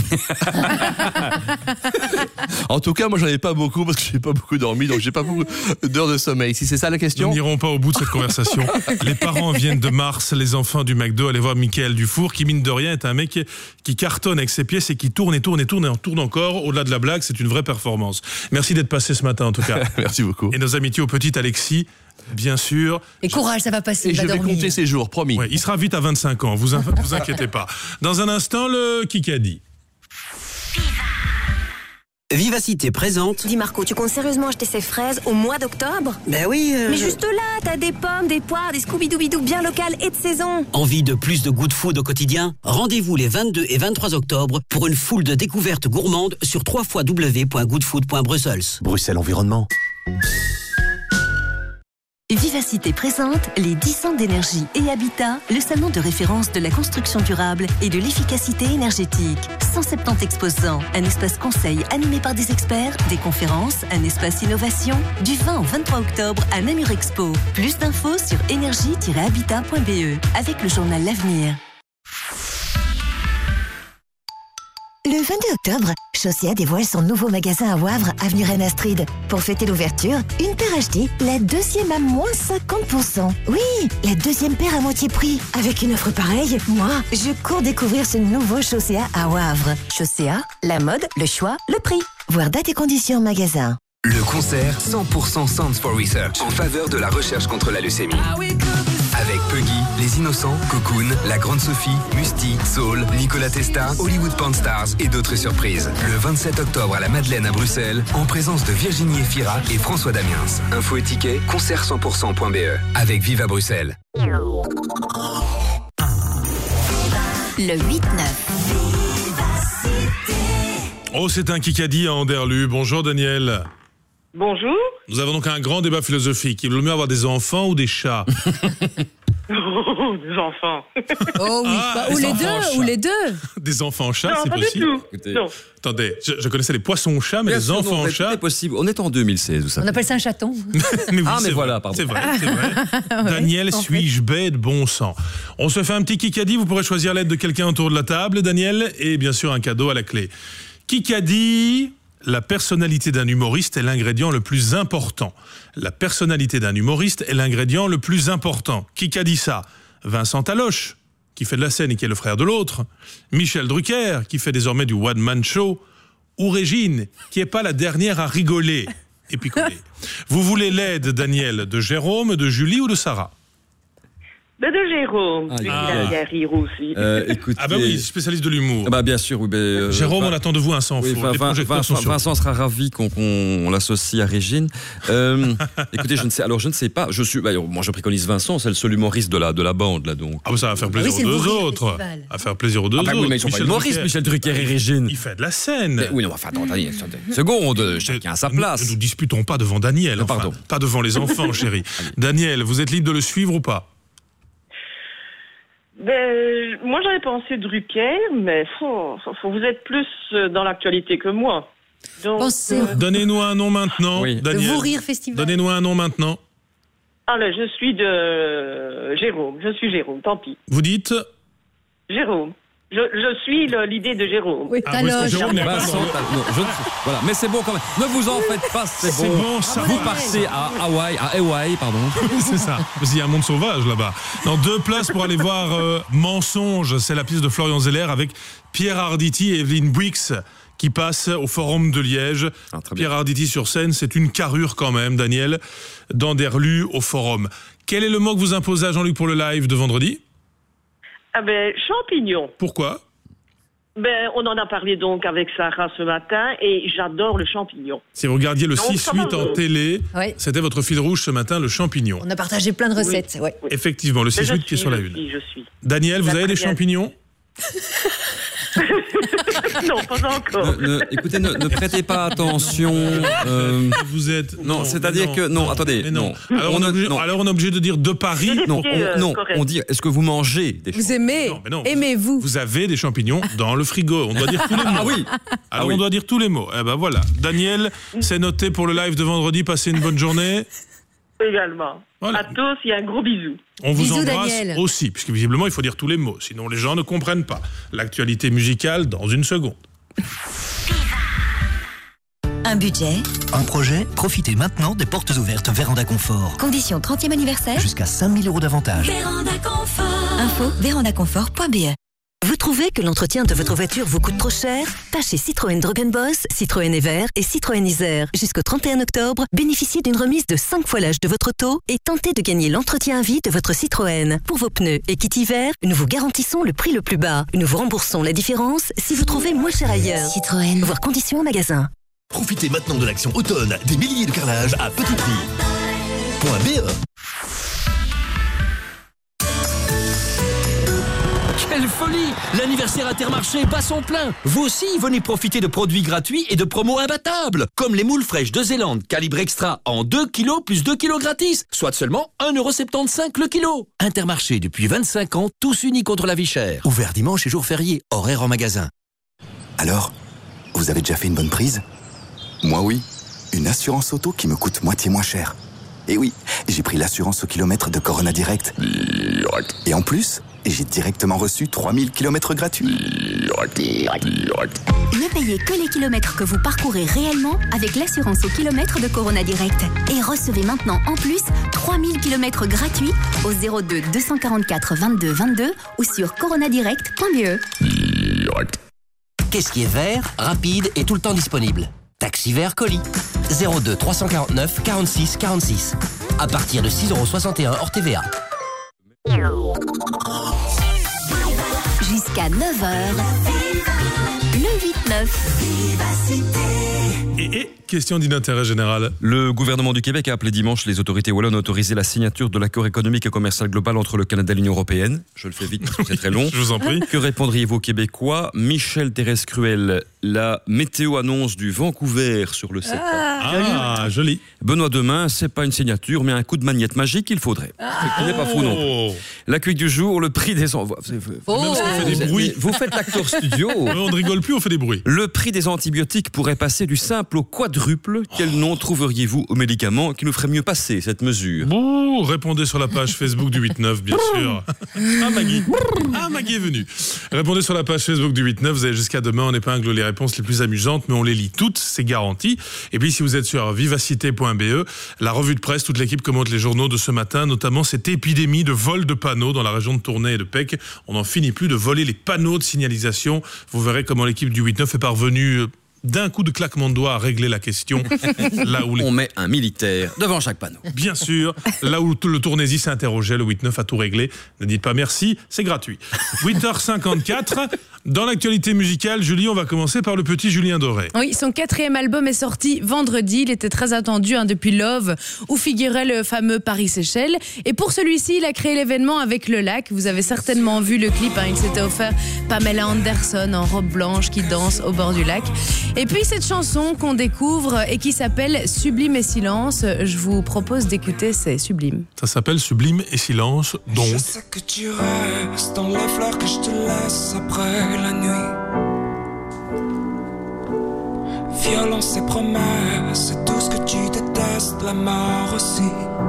En tout cas, moi, j'en ai pas beaucoup parce que j'ai pas beaucoup dormi, donc j'ai pas beaucoup d'heures de sommeil. Si c'est ça la question. Nous n'irons pas au bout de cette conversation. Les parents viennent de Mars, les enfants du McDo. Allez voir Mickaël Dufour, qui mine de rien est un mec qui cartonne avec ses pièces et qui tourne et tourne et tourne et en tourne encore. Au-delà de la blague, c'est une vraie performance. Merci d'être passé ce matin, en tout cas. Merci beaucoup. Et nos amitiés au petit Alexis, bien sûr. Et courage, ça va passer. Et il va je vais dormir. compter ses jours, promis. Ouais, il sera vite à vingt-cinq ans, vous in- vous inquiétez pas. Dans un instant, le Kikadi. Vivacité présente. Dis Marco, tu comptes sérieusement acheter ces fraises au mois d'octobre? Ben oui. euh, Mais je- juste là, t'as des pommes, des poires, des scooby-doo bien locales et de saison. Envie de plus de good food au quotidien? Rendez-vous les vingt-deux et vingt-trois octobre pour une foule de découvertes gourmandes sur w w w point goodfood point brussels. Bruxelles Environnement. Vivacité présente les dix ans d'énergie et habitat, le salon de référence de la construction durable et de l'efficacité énergétique. cent soixante-dix exposants, un espace conseil animé par des experts, des conférences, un espace innovation, du vingt au vingt-trois octobre à Namur Expo. Plus d'infos sur énergie tiret habitat point b e avec le journal L'Avenir. Le vingt-deux octobre, Chaussea dévoile son nouveau magasin à Wavre, avenue Reine-Astrid. Pour fêter l'ouverture, une paire achetée, la deuxième à moins cinquante pour cent. Oui, la deuxième paire à moitié prix. Avec une offre pareille, moi, je cours découvrir ce nouveau Chaussea à Wavre. Chaussea, la mode, le choix, le prix. Voir date et conditions en magasin. Le concert cent pour cent Sounds for Research en faveur de la recherche contre la leucémie. Avec Puggy, Les Innocents, Cocoon, La Grande Sophie, Musti, Soul, Nicolas Testa, Hollywood Pornstars et d'autres surprises. Le vingt-sept octobre à la Madeleine à Bruxelles, en présence de Virginie Efira et François Damiens. Info et tickets, concert cent pour cent point b e avec Viva Bruxelles. Le huit neuf. Oh, c'est un Kikadi à Anderlu. Bonjour Daniel. Bonjour. Nous avons donc un grand débat philosophique. Il vaut mieux avoir des enfants ou des chats? Oh, des enfants. Oh oui, Ah, bah, des ou les enfants deux, chats. ou les deux. Des enfants chats, Non, c'est pas du possible. tout. Écoutez, Non. Attendez, je, je connaissais les poissons chats, mais Bien les sûr, enfants non, mais chats. tout est possible. On est en deux mille seize, vous savez. On appelle ça un chaton. Mais oui, Ah, mais c'est voilà, vrai, pardon. C'est vrai, c'est vrai. Ouais, Daniel, en suis-je bête, bon sang? On se fait un petit Kikadi, vous pourrez choisir l'aide de quelqu'un autour de la table, Daniel, et bien sûr un cadeau à la clé. Kikadi, la personnalité d'un humoriste est l'ingrédient le plus important. La personnalité d'un humoriste est l'ingrédient le plus important. Qui a dit ça? Vincent Taloche, qui fait de la scène et qui est le frère de l'autre. Michel Drucker, qui fait désormais du one-man show. Ou Régine, qui n'est pas la dernière à rigoler et picoler. Vous voulez l'aide, Daniel, de Jérôme, de Julie ou de Sarah? Ben de Jérôme, Ah, lui, il ah. a bien rire aussi. Euh, écoutez... Ah bah oui, spécialiste de l'humour. Ah bah bien sûr, oui. Ben, euh, Jérôme, Vin- on attend de vous un sans oui, faute. Vin- Les Vin- projecteurs sont Vincent, sur vous. Vincent sera ravi qu'on qu'on- on l'associe à Régine. Euh, écoutez, je ne sais, alors je ne sais pas. Je suis, bah, moi, je préconise Vincent, c'est le seul humoriste de la de la bande là, donc. Ah bah ça va faire plaisir oui, c'est aux le deux Bourg Rire autres. Festival. À faire plaisir aux deux Ah bah oui, autres. mais ils sont pas humoristes, Drucker. Michel Drucker et Régine. Il fait de la scène. Mais oui, non, enfin, attends, attendez, attendez, une seconde, chacun à sa Nous- place. Ne nous disputons pas devant Daniel. Euh, enfin, pardon. Pas devant les enfants, chérie. Daniel, vous êtes libre de le suivre ou pas? Ben, moi j'avais pensé Drucker, mais faut, faut- faut- vous êtes plus euh, dans l'actualité que moi. Donc, Pensez. euh, Donnez-nous un nom maintenant, Oui. Le Daniel. Vous Rire Festival. Donnez-nous un nom maintenant. allez, je suis de euh, Jérôme, je suis Jérôme, tant pis. Vous dites Jérôme. Je, je suis le- l'idée de Jérôme. Oui, Ah, parce que Taloche. Jérôme n'est pas Vincent, dans le- Tal- non, je ne sais- voilà, mais c'est bon quand même. Ne vous en faites pas, c'est C'est bon. bon, ça Vous va. passez à Hawaï, à Hawaï, pardon. C'est ça. Parce qu'il y a un monde sauvage là-bas. Dans deux places pour aller voir euh, Mensonge, c'est la pièce de Florian Zeller avec Pierre Arditi et Evelyne Bouix qui passe au Forum de Liège. Ah, très bien. Pierre Arditi sur scène, c'est une carrure quand même, Daniel, d'Anderlu au Forum. Quel est le mot que vous imposez à Jean-Luc pour le live de vendredi? Ah ben, champignon. Pourquoi? Ben, on en a parlé donc avec Sarah ce matin et j'adore le champignon. Si vous regardiez le Donc, six ça va, huit en vous. télé, Ouais. c'était votre fil rouge ce matin, le champignon. On a partagé plein de recettes. Ouais. Oui. Effectivement, le Mais six je huit qui est suis, sur la je une. suis, je suis. Daniel, vous Ça avez va des très bien. champignons? Non, pas encore. Ne- ne- écoutez, ne, ne prêtez pas attention. euh, Vous êtes... non, c'est-à-dire que non, attendez, mais non. Alors, on, On est ne- obligé, non. alors on est obligé de dire de Paris. J'ai des Non, pieds, on, euh, non, corrects. on dit, est-ce que vous mangez des Vous aimez Non, mais non, vous- Aimez-vous Vous avez des champignons dans le frigo. On doit dire tous les mots. Ah oui. Alors Ah oui. on doit dire tous les mots. Eh ben voilà. Daniel, c'est noté pour le live de vendredi. Passez une bonne journée. Également. Voilà. À tous, il y a un gros bisou. On vous Bisous, embrasse Daniel. aussi, puisque visiblement il faut dire tous les mots. Sinon les gens ne comprennent pas. L'actualité musicale dans une seconde. Un budget, un projet, profitez maintenant des portes ouvertes Véranda Confort. condition trentième anniversaire, Jusqu'à cinq mille euros d'avantage. Véranda Confort. Info véranda confort point b e. Vous trouvez que l'entretien de votre voiture vous coûte trop cher? Pas chez Citroën Drogue Boss, Citroën Evert et Citroën Isère. Jusqu'au trente et un octobre, bénéficiez d'une remise de cinq fois l'âge de votre auto et tentez de gagner l'entretien à vie de votre Citroën. Pour vos pneus et kit hiver, nous vous garantissons le prix le plus bas. Nous vous remboursons la différence si vous trouvez moins cher ailleurs. Citroën. Voir conditions au magasin. Profitez maintenant de l'action automne, des milliers de carrelages à petit prix. Point B E. Quelle folie! L'anniversaire Intermarché bat son plein. Vous aussi, venez profiter de produits gratuits et de promos imbattables, comme les moules fraîches de Zélande, calibre extra en deux kilos plus deux kilos gratis, soit seulement un euro soixante-quinze le kilo. Intermarché depuis vingt-cinq ans, tous unis contre la vie chère. Ouvert dimanche et jour férié, horaire en magasin. Alors, vous avez déjà fait une bonne prise? Moi oui, une assurance auto qui me coûte moitié moins cher. Et oui, j'ai pris l'assurance au kilomètre de Corona Direct. Et en plus, j'ai directement reçu trois mille kilomètres gratuits. Ne payez que les kilomètres que vous parcourez réellement avec l'assurance au kilomètre de Corona Direct. Et recevez maintenant en plus trois mille kilomètres gratuits au zéro deux deux cent quarante-quatre vingt-deux vingt-deux ou sur coronadirect point b e. Qu'est-ce qui est vert, rapide et tout le temps disponible? Taxi vert colis. zéro deux trois cent quarante-neuf quarante-six quarante-six. À partir de six euros soixante et un hors T V A. Jusqu'à neuf heures. Le huit neuf. Et, et question d'intérêt général. Le gouvernement du Québec a appelé dimanche les autorités wallonnes à autoriser la signature de l'accord économique et commercial global entre le Canada et l'Union européenne. Je le fais vite parce que c'est très long. Je vous en prie. Que répondriez-vous aux Québécois? Michel Thérèse Cruel, la météo annonce du vent couvert sur le secteur. Ah, ah joli. Benoît Demain, c'est pas une signature, mais un coup de magnète magique qu'il faudrait. Ah. Ce n'est pas fou non plus. La cuite du jour, le prix des envois. Oh. Même si on fait des bruits. Vous faites l'acteur studio. On ne rigole plus, on fait des bruits. Le prix des antibiotiques pourrait passer du simple au quadruple. Quel nom trouveriez-vous aux médicaments qui nous ferait mieux passer cette mesure? Bouh, répondez sur la page Facebook du huit neuf, bien sûr. Ah, Maggie. Ah, Maggie est venue. Répondez sur la page Facebook du huit neuf. Vous avez jusqu'à demain. On épingle les réponses les plus amusantes, mais on les lit toutes, c'est garanti. Et puis, si vous êtes sur vivacité point b e, la revue de presse, toute l'équipe commente les journaux de ce matin, notamment cette épidémie de vol de panneaux dans la région de Tournai et de Pec. On n'en finit plus de voler les panneaux de signalisation. Vous verrez comment l'équipe du huit neuf est parvenue d'un coup de claquement de doigts à régler la question. Là où les... On met un militaire devant chaque panneau. Bien sûr, là où le Tournaisis s'interrogeait, le huit neuf a tout réglé. Ne dites pas merci, c'est gratuit. huit heures cinquante-quatre, dans l'actualité musicale, Julie, on va commencer par le petit Julien Doré. Oui, son quatrième album est sorti vendredi. Il était très attendu hein, depuis Love, où figurait le fameux Paris-Seychelles. Et pour celui-ci, il a créé l'événement avec le lac. Vous avez certainement vu le clip. Hein, il s'était offert Pamela Anderson en robe blanche qui danse au bord du lac. Et puis cette chanson qu'on découvre et qui s'appelle Sublime et Silence, je vous propose d'écouter, c'est sublime. Ça s'appelle Sublime et Silence, donc. Je sais que tu restes dans les fleurs que je te laisse après la nuit. Violence et promesses, c'est tout ce que tu détestes, la mort aussi.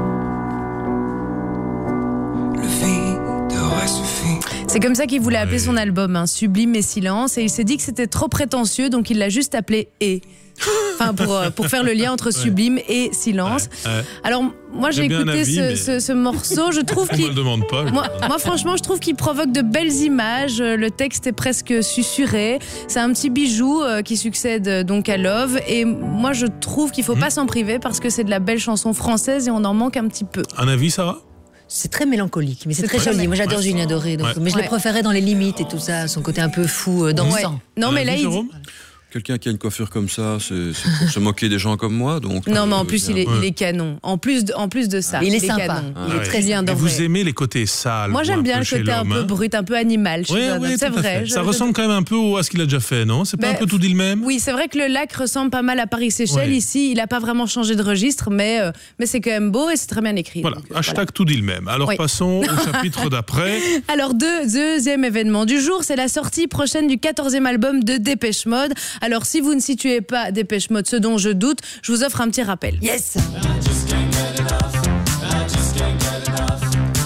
Le vide aurait suffi. C'est comme ça qu'il voulait appeler son album, hein, Sublime et Silence, et il s'est dit que c'était trop prétentieux, donc il l'a juste appelé Et. Enfin, pour, pour faire le lien entre Sublime ouais. et Silence. Ouais, ouais. Alors, moi, j'ai, j'ai écouté avis, ce, mais... ce, ce morceau, je trouve qu'il... On me le demande pas. Moi, moi, franchement, je trouve qu'il provoque de belles images, le texte est presque susurré, c'est un petit bijou euh, qui succède donc à Love, et moi, je trouve qu'il faut mmh. pas s'en priver, parce que c'est de la belle chanson française, et on en manque un petit peu. Un avis, Sarah ? C'est très mélancolique, mais c'est, c'est très, très joli. Moi, j'adore ouais. Julien Doré, donc, ouais. mais je ouais. le préférais dans les limites et tout ça, son côté un peu fou, euh, dansant. Ouais. Non, mais là, il dit... Quelqu'un qui a une coiffure comme ça, c'est, c'est pour se moquer des gens comme moi, donc. Non, mais en plus, il est, ouais. il est canon. En plus de, en plus de ça, il, il est, est sympa. Canon. Ah, il ouais. est très bien doré. Et vous aimez les côtés sales? Moi, j'aime bien le côté un peu brut, un peu animal. Oui, oui, c'est vrai. Je, ça je... ressemble quand même un peu à ce qu'il a déjà fait, non? C'est pas ben, un peu tout dit le même? Oui, c'est vrai que le lac ressemble pas mal à Paris-Seychelles. Ouais. Ici, il n'a pas vraiment changé de registre, mais, euh, mais c'est quand même beau et c'est très bien écrit. Voilà, donc, hashtag voilà. tout dit le même. Alors, oui. passons au chapitre d'après. Alors, deux, deuxième événement du jour, c'est la sortie prochaine du quatorzième album de Dépêche Mode. Alors, si vous ne situez pas Dépêche Mode, ce dont je doute, je vous offre un petit rappel. Yes.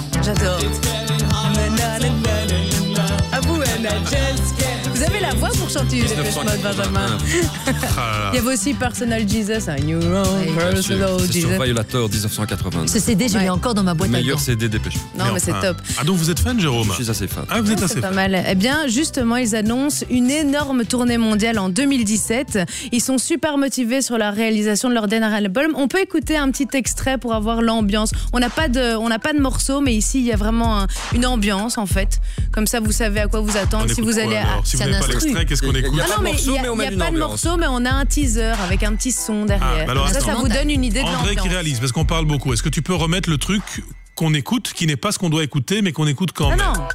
J'adore. Vous avez la voix pour chanté du Dépêche Mode, Benjamin. Il y avait aussi Personal Jesus, un New Wrong, Personal C'est sur Jesus. Violator dix-neuf cent quatre-vingt. Ce C D, je l'ai Ouais. encore dans ma boîte à Meilleur gants. C D Dépêche. Non, mais c'est top. Ah, donc vous êtes fan, Jérôme? Je suis assez fan. Ah, vous êtes C'est assez pas fan. mal. Eh bien, justement, ils annoncent une énorme tournée mondiale en deux mille dix-sept. Ils sont super motivés sur la réalisation de leur dernier album. On peut écouter un petit extrait pour avoir l'ambiance. On n'a pas de, on n'a pas de morceaux, mais ici, il y a vraiment un- une ambiance, en fait. Comme ça, vous savez à quoi vous attendre. On Si écoute vous quoi, allez alors à... Si vous c'est un n'avez pas instru. l'extrait, qu'est-ce qu'on écoute? Il y a Ah pas non, de mais il morceau, n'y a, mais on il y met a une pas de ambiance. morceau, mais on a un teaser avec un petit son derrière. Ah, bah alors, Comme ça, attends. ça vous donne une idée de André qui l'ambiance. réalise, parce qu'on parle beaucoup. Est-ce que tu peux remettre le truc qu'on écoute, qui n'est pas ce qu'on doit écouter, mais qu'on écoute quand Ah même? non.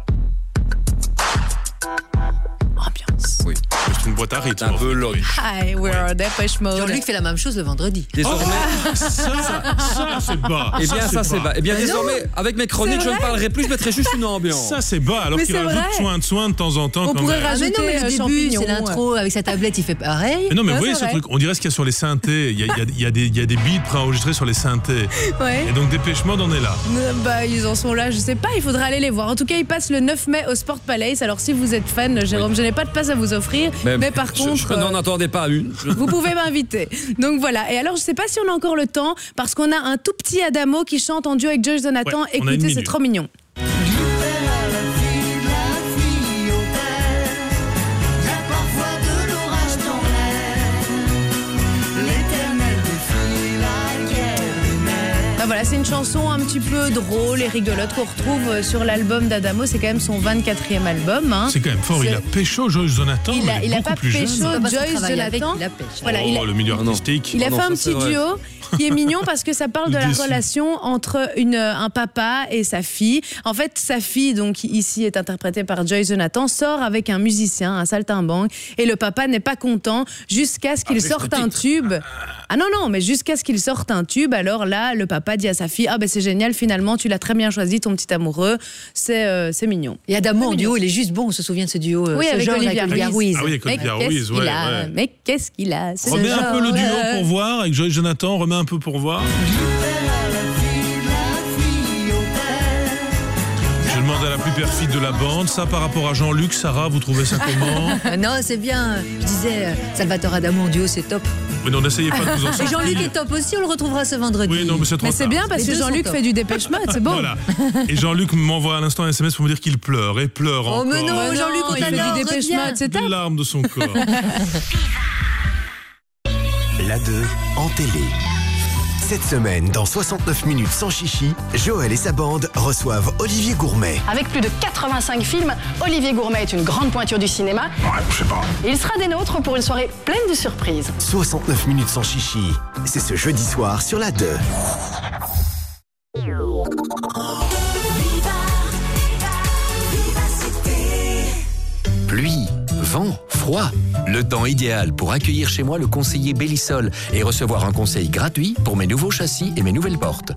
Ambiance. Oui. C'est une boîte à rythme. Un en peu fait, long. oui. Hi, we're Dépêche Mode. Jean-Luc fait la même chose le vendredi. Désormais. Oh, ça, ça c'est bas. Eh bien, ça, c'est bas. Eh bien, Mais non. désormais, avec mes chroniques, C'est je ne vrai. parlerai plus, je mettrai juste une ambiance. Ça, c'est bas, alors Mais qu'il c'est rajoute vrai. soin de soin de temps en temps. On quand pourrait même. Ah mais rajouter non, mais le euh, début, champignons. c'est l'intro avec sa tablette, il fait pareil. Mais non, mais Ouais, vous voyez c'est ce vrai. truc, on dirait ce qu'il y a sur les synthés. Il y a, il y a- il y a des, il y a des beats préenregistrés sur les synthés. Ouais. Et donc, Dépêche Mode, on est là. Euh, Bah, ils en sont là, je sais pas, il faudra aller les voir. En tout cas, ils passent le neuf mai au Sport Palace. Alors, si vous êtes fan, Jérôme, je n'ai pas de place à vous offrir, mais, par je, contre, je n'en euh, attendais pas une. Je- vous pouvez m'inviter. Donc voilà. Et alors, je sais pas si on a encore le temps, parce qu'on a un tout petit Adamo qui chante en duo avec Joyce Jonathan. Ouais, on a une Écoutez, c'est minute. trop mignon. Ah, voilà, c'est une chanson un petit peu drôle et rigolote qu'on retrouve sur l'album d'Adamo. C'est quand même son vingt-quatrième album. Hein. C'est quand même fort. Il a pécho Joyce Jonathan. Il a, mais il a beaucoup pas plus pécho jeune. Parce qu'on Joyce travaille avec, Jonathan. il a pêche. Voilà, oh, il a, le milieu Ah non. artistique. il a Oh non, fait un ça, c'est petit vrai. duo qui est mignon parce que ça parle de la Déçu. relation entre une, un papa et sa fille. En fait, sa fille, donc qui ici est interprétée par Joyce Jonathan, sort avec un musicien, un saltimbanque, et le papa n'est pas content jusqu'à ce qu'il Avec sorte le un titre. tube. Ah non, non, mais jusqu'à ce qu'il sorte un tube. Alors là, le papa dit à sa fille, ah ben c'est génial, finalement, tu l'as très bien choisi, ton petit amoureux. C'est euh, c'est mignon. Et Adamo en C'est duo, mignon. il est juste bon, on se souvient de ce duo. euh, Oui, ce avec genre Olivia Olivia Ruiz. Ruiz. Ah oui, avec Mais Olivia qu'est-ce Ruiz, qu'il ouais, a ouais. Mais qu'est-ce qu'il a ce Remets un peu le duo genre. pour voir avec Joyce Jonathan. Remets un peu pour voir. Je demande à la plus perfide de la bande. Ça, par rapport à Jean-Luc, Sarah, vous trouvez ça comment? Ah non, c'est bien. Je disais, euh, Salvatore Adamo en duo, c'est top. Mais non, n'essayez pas de vous en Et sortir. Jean-Luc est top aussi, on le retrouvera ce vendredi. Oui, non, mais c'est trop Mais c'est tard. bien parce Les que deux sont Jean-Luc top. fait du Dépêche Mode, c'est bon. Voilà. Et Jean-Luc m'envoie à l'instant un S M S pour me dire qu'il pleure et pleure Oh, encore. mais non, Mais Jean-Luc, on il fait t'adore, du Dépêche reviens. Mode, c'est Des top. larmes de son corps. La deux en télé. Cette semaine, dans soixante-neuf minutes sans chichi, Joël et sa bande reçoivent Olivier Gourmet. Avec plus de quatre-vingt-cinq films, Olivier Gourmet est une grande pointure du cinéma. Ouais, je sais pas. Il sera des nôtres pour une soirée pleine de surprises. soixante-neuf minutes sans chichi. C'est ce jeudi soir sur la deux. Pluie, vent, froid. Le temps idéal pour accueillir chez moi le conseiller Bellisol et recevoir un conseil gratuit pour mes nouveaux châssis et mes nouvelles portes.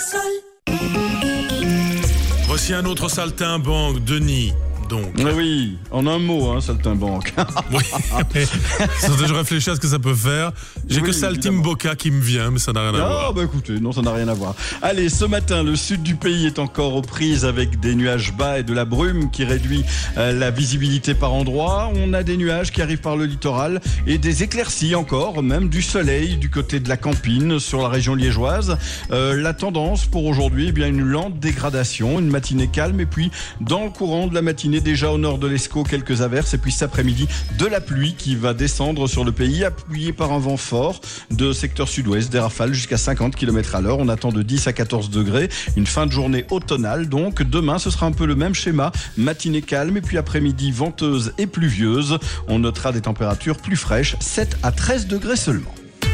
Voici un autre saltimbanque, Denis. Donc. Ah oui, en un mot, hein, saltimbanque. Oui, mais je réfléchis à ce que ça peut faire. J'ai Oui, que Saltimboca qui me vient, mais ça n'a rien à Ah voir. bah écoutez, non, ça n'a rien à voir. Allez, ce matin, le sud du pays est encore aux prises avec des nuages bas et de la brume qui réduit euh, la visibilité par endroits. On a des nuages qui arrivent par le littoral et des éclaircies encore, même du soleil du côté de la Campine sur la région liégeoise. Euh, la tendance pour aujourd'hui, eh bien une lente dégradation, une matinée calme et puis dans le courant de la matinée, déjà au nord de l'Escaut, quelques averses et puis cet après-midi de la pluie qui va descendre sur le pays, appuyée par un vent fort de secteur sud-ouest, des rafales jusqu'à cinquante kilomètres à l'heure. On attend de dix à quatorze degrés, une fin de journée automnale. Donc demain, ce sera un peu le même schéma, matinée calme et puis après-midi venteuse et pluvieuse. On notera des températures plus fraîches, sept à treize degrés seulement.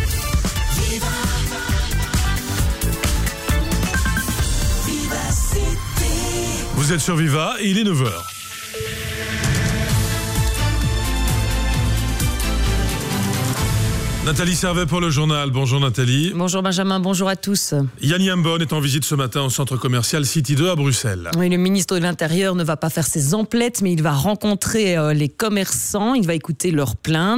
Vous êtes sur Viva et il est neuf heures. Nathalie Servet pour le journal. Bonjour Nathalie. Bonjour Benjamin, bonjour à tous. Yann Yambon est en visite ce matin au centre commercial City deux à Bruxelles. Oui, le ministre de l'Intérieur ne va pas faire ses emplettes, mais il va rencontrer euh, les commerçants, il va écouter leurs plaintes.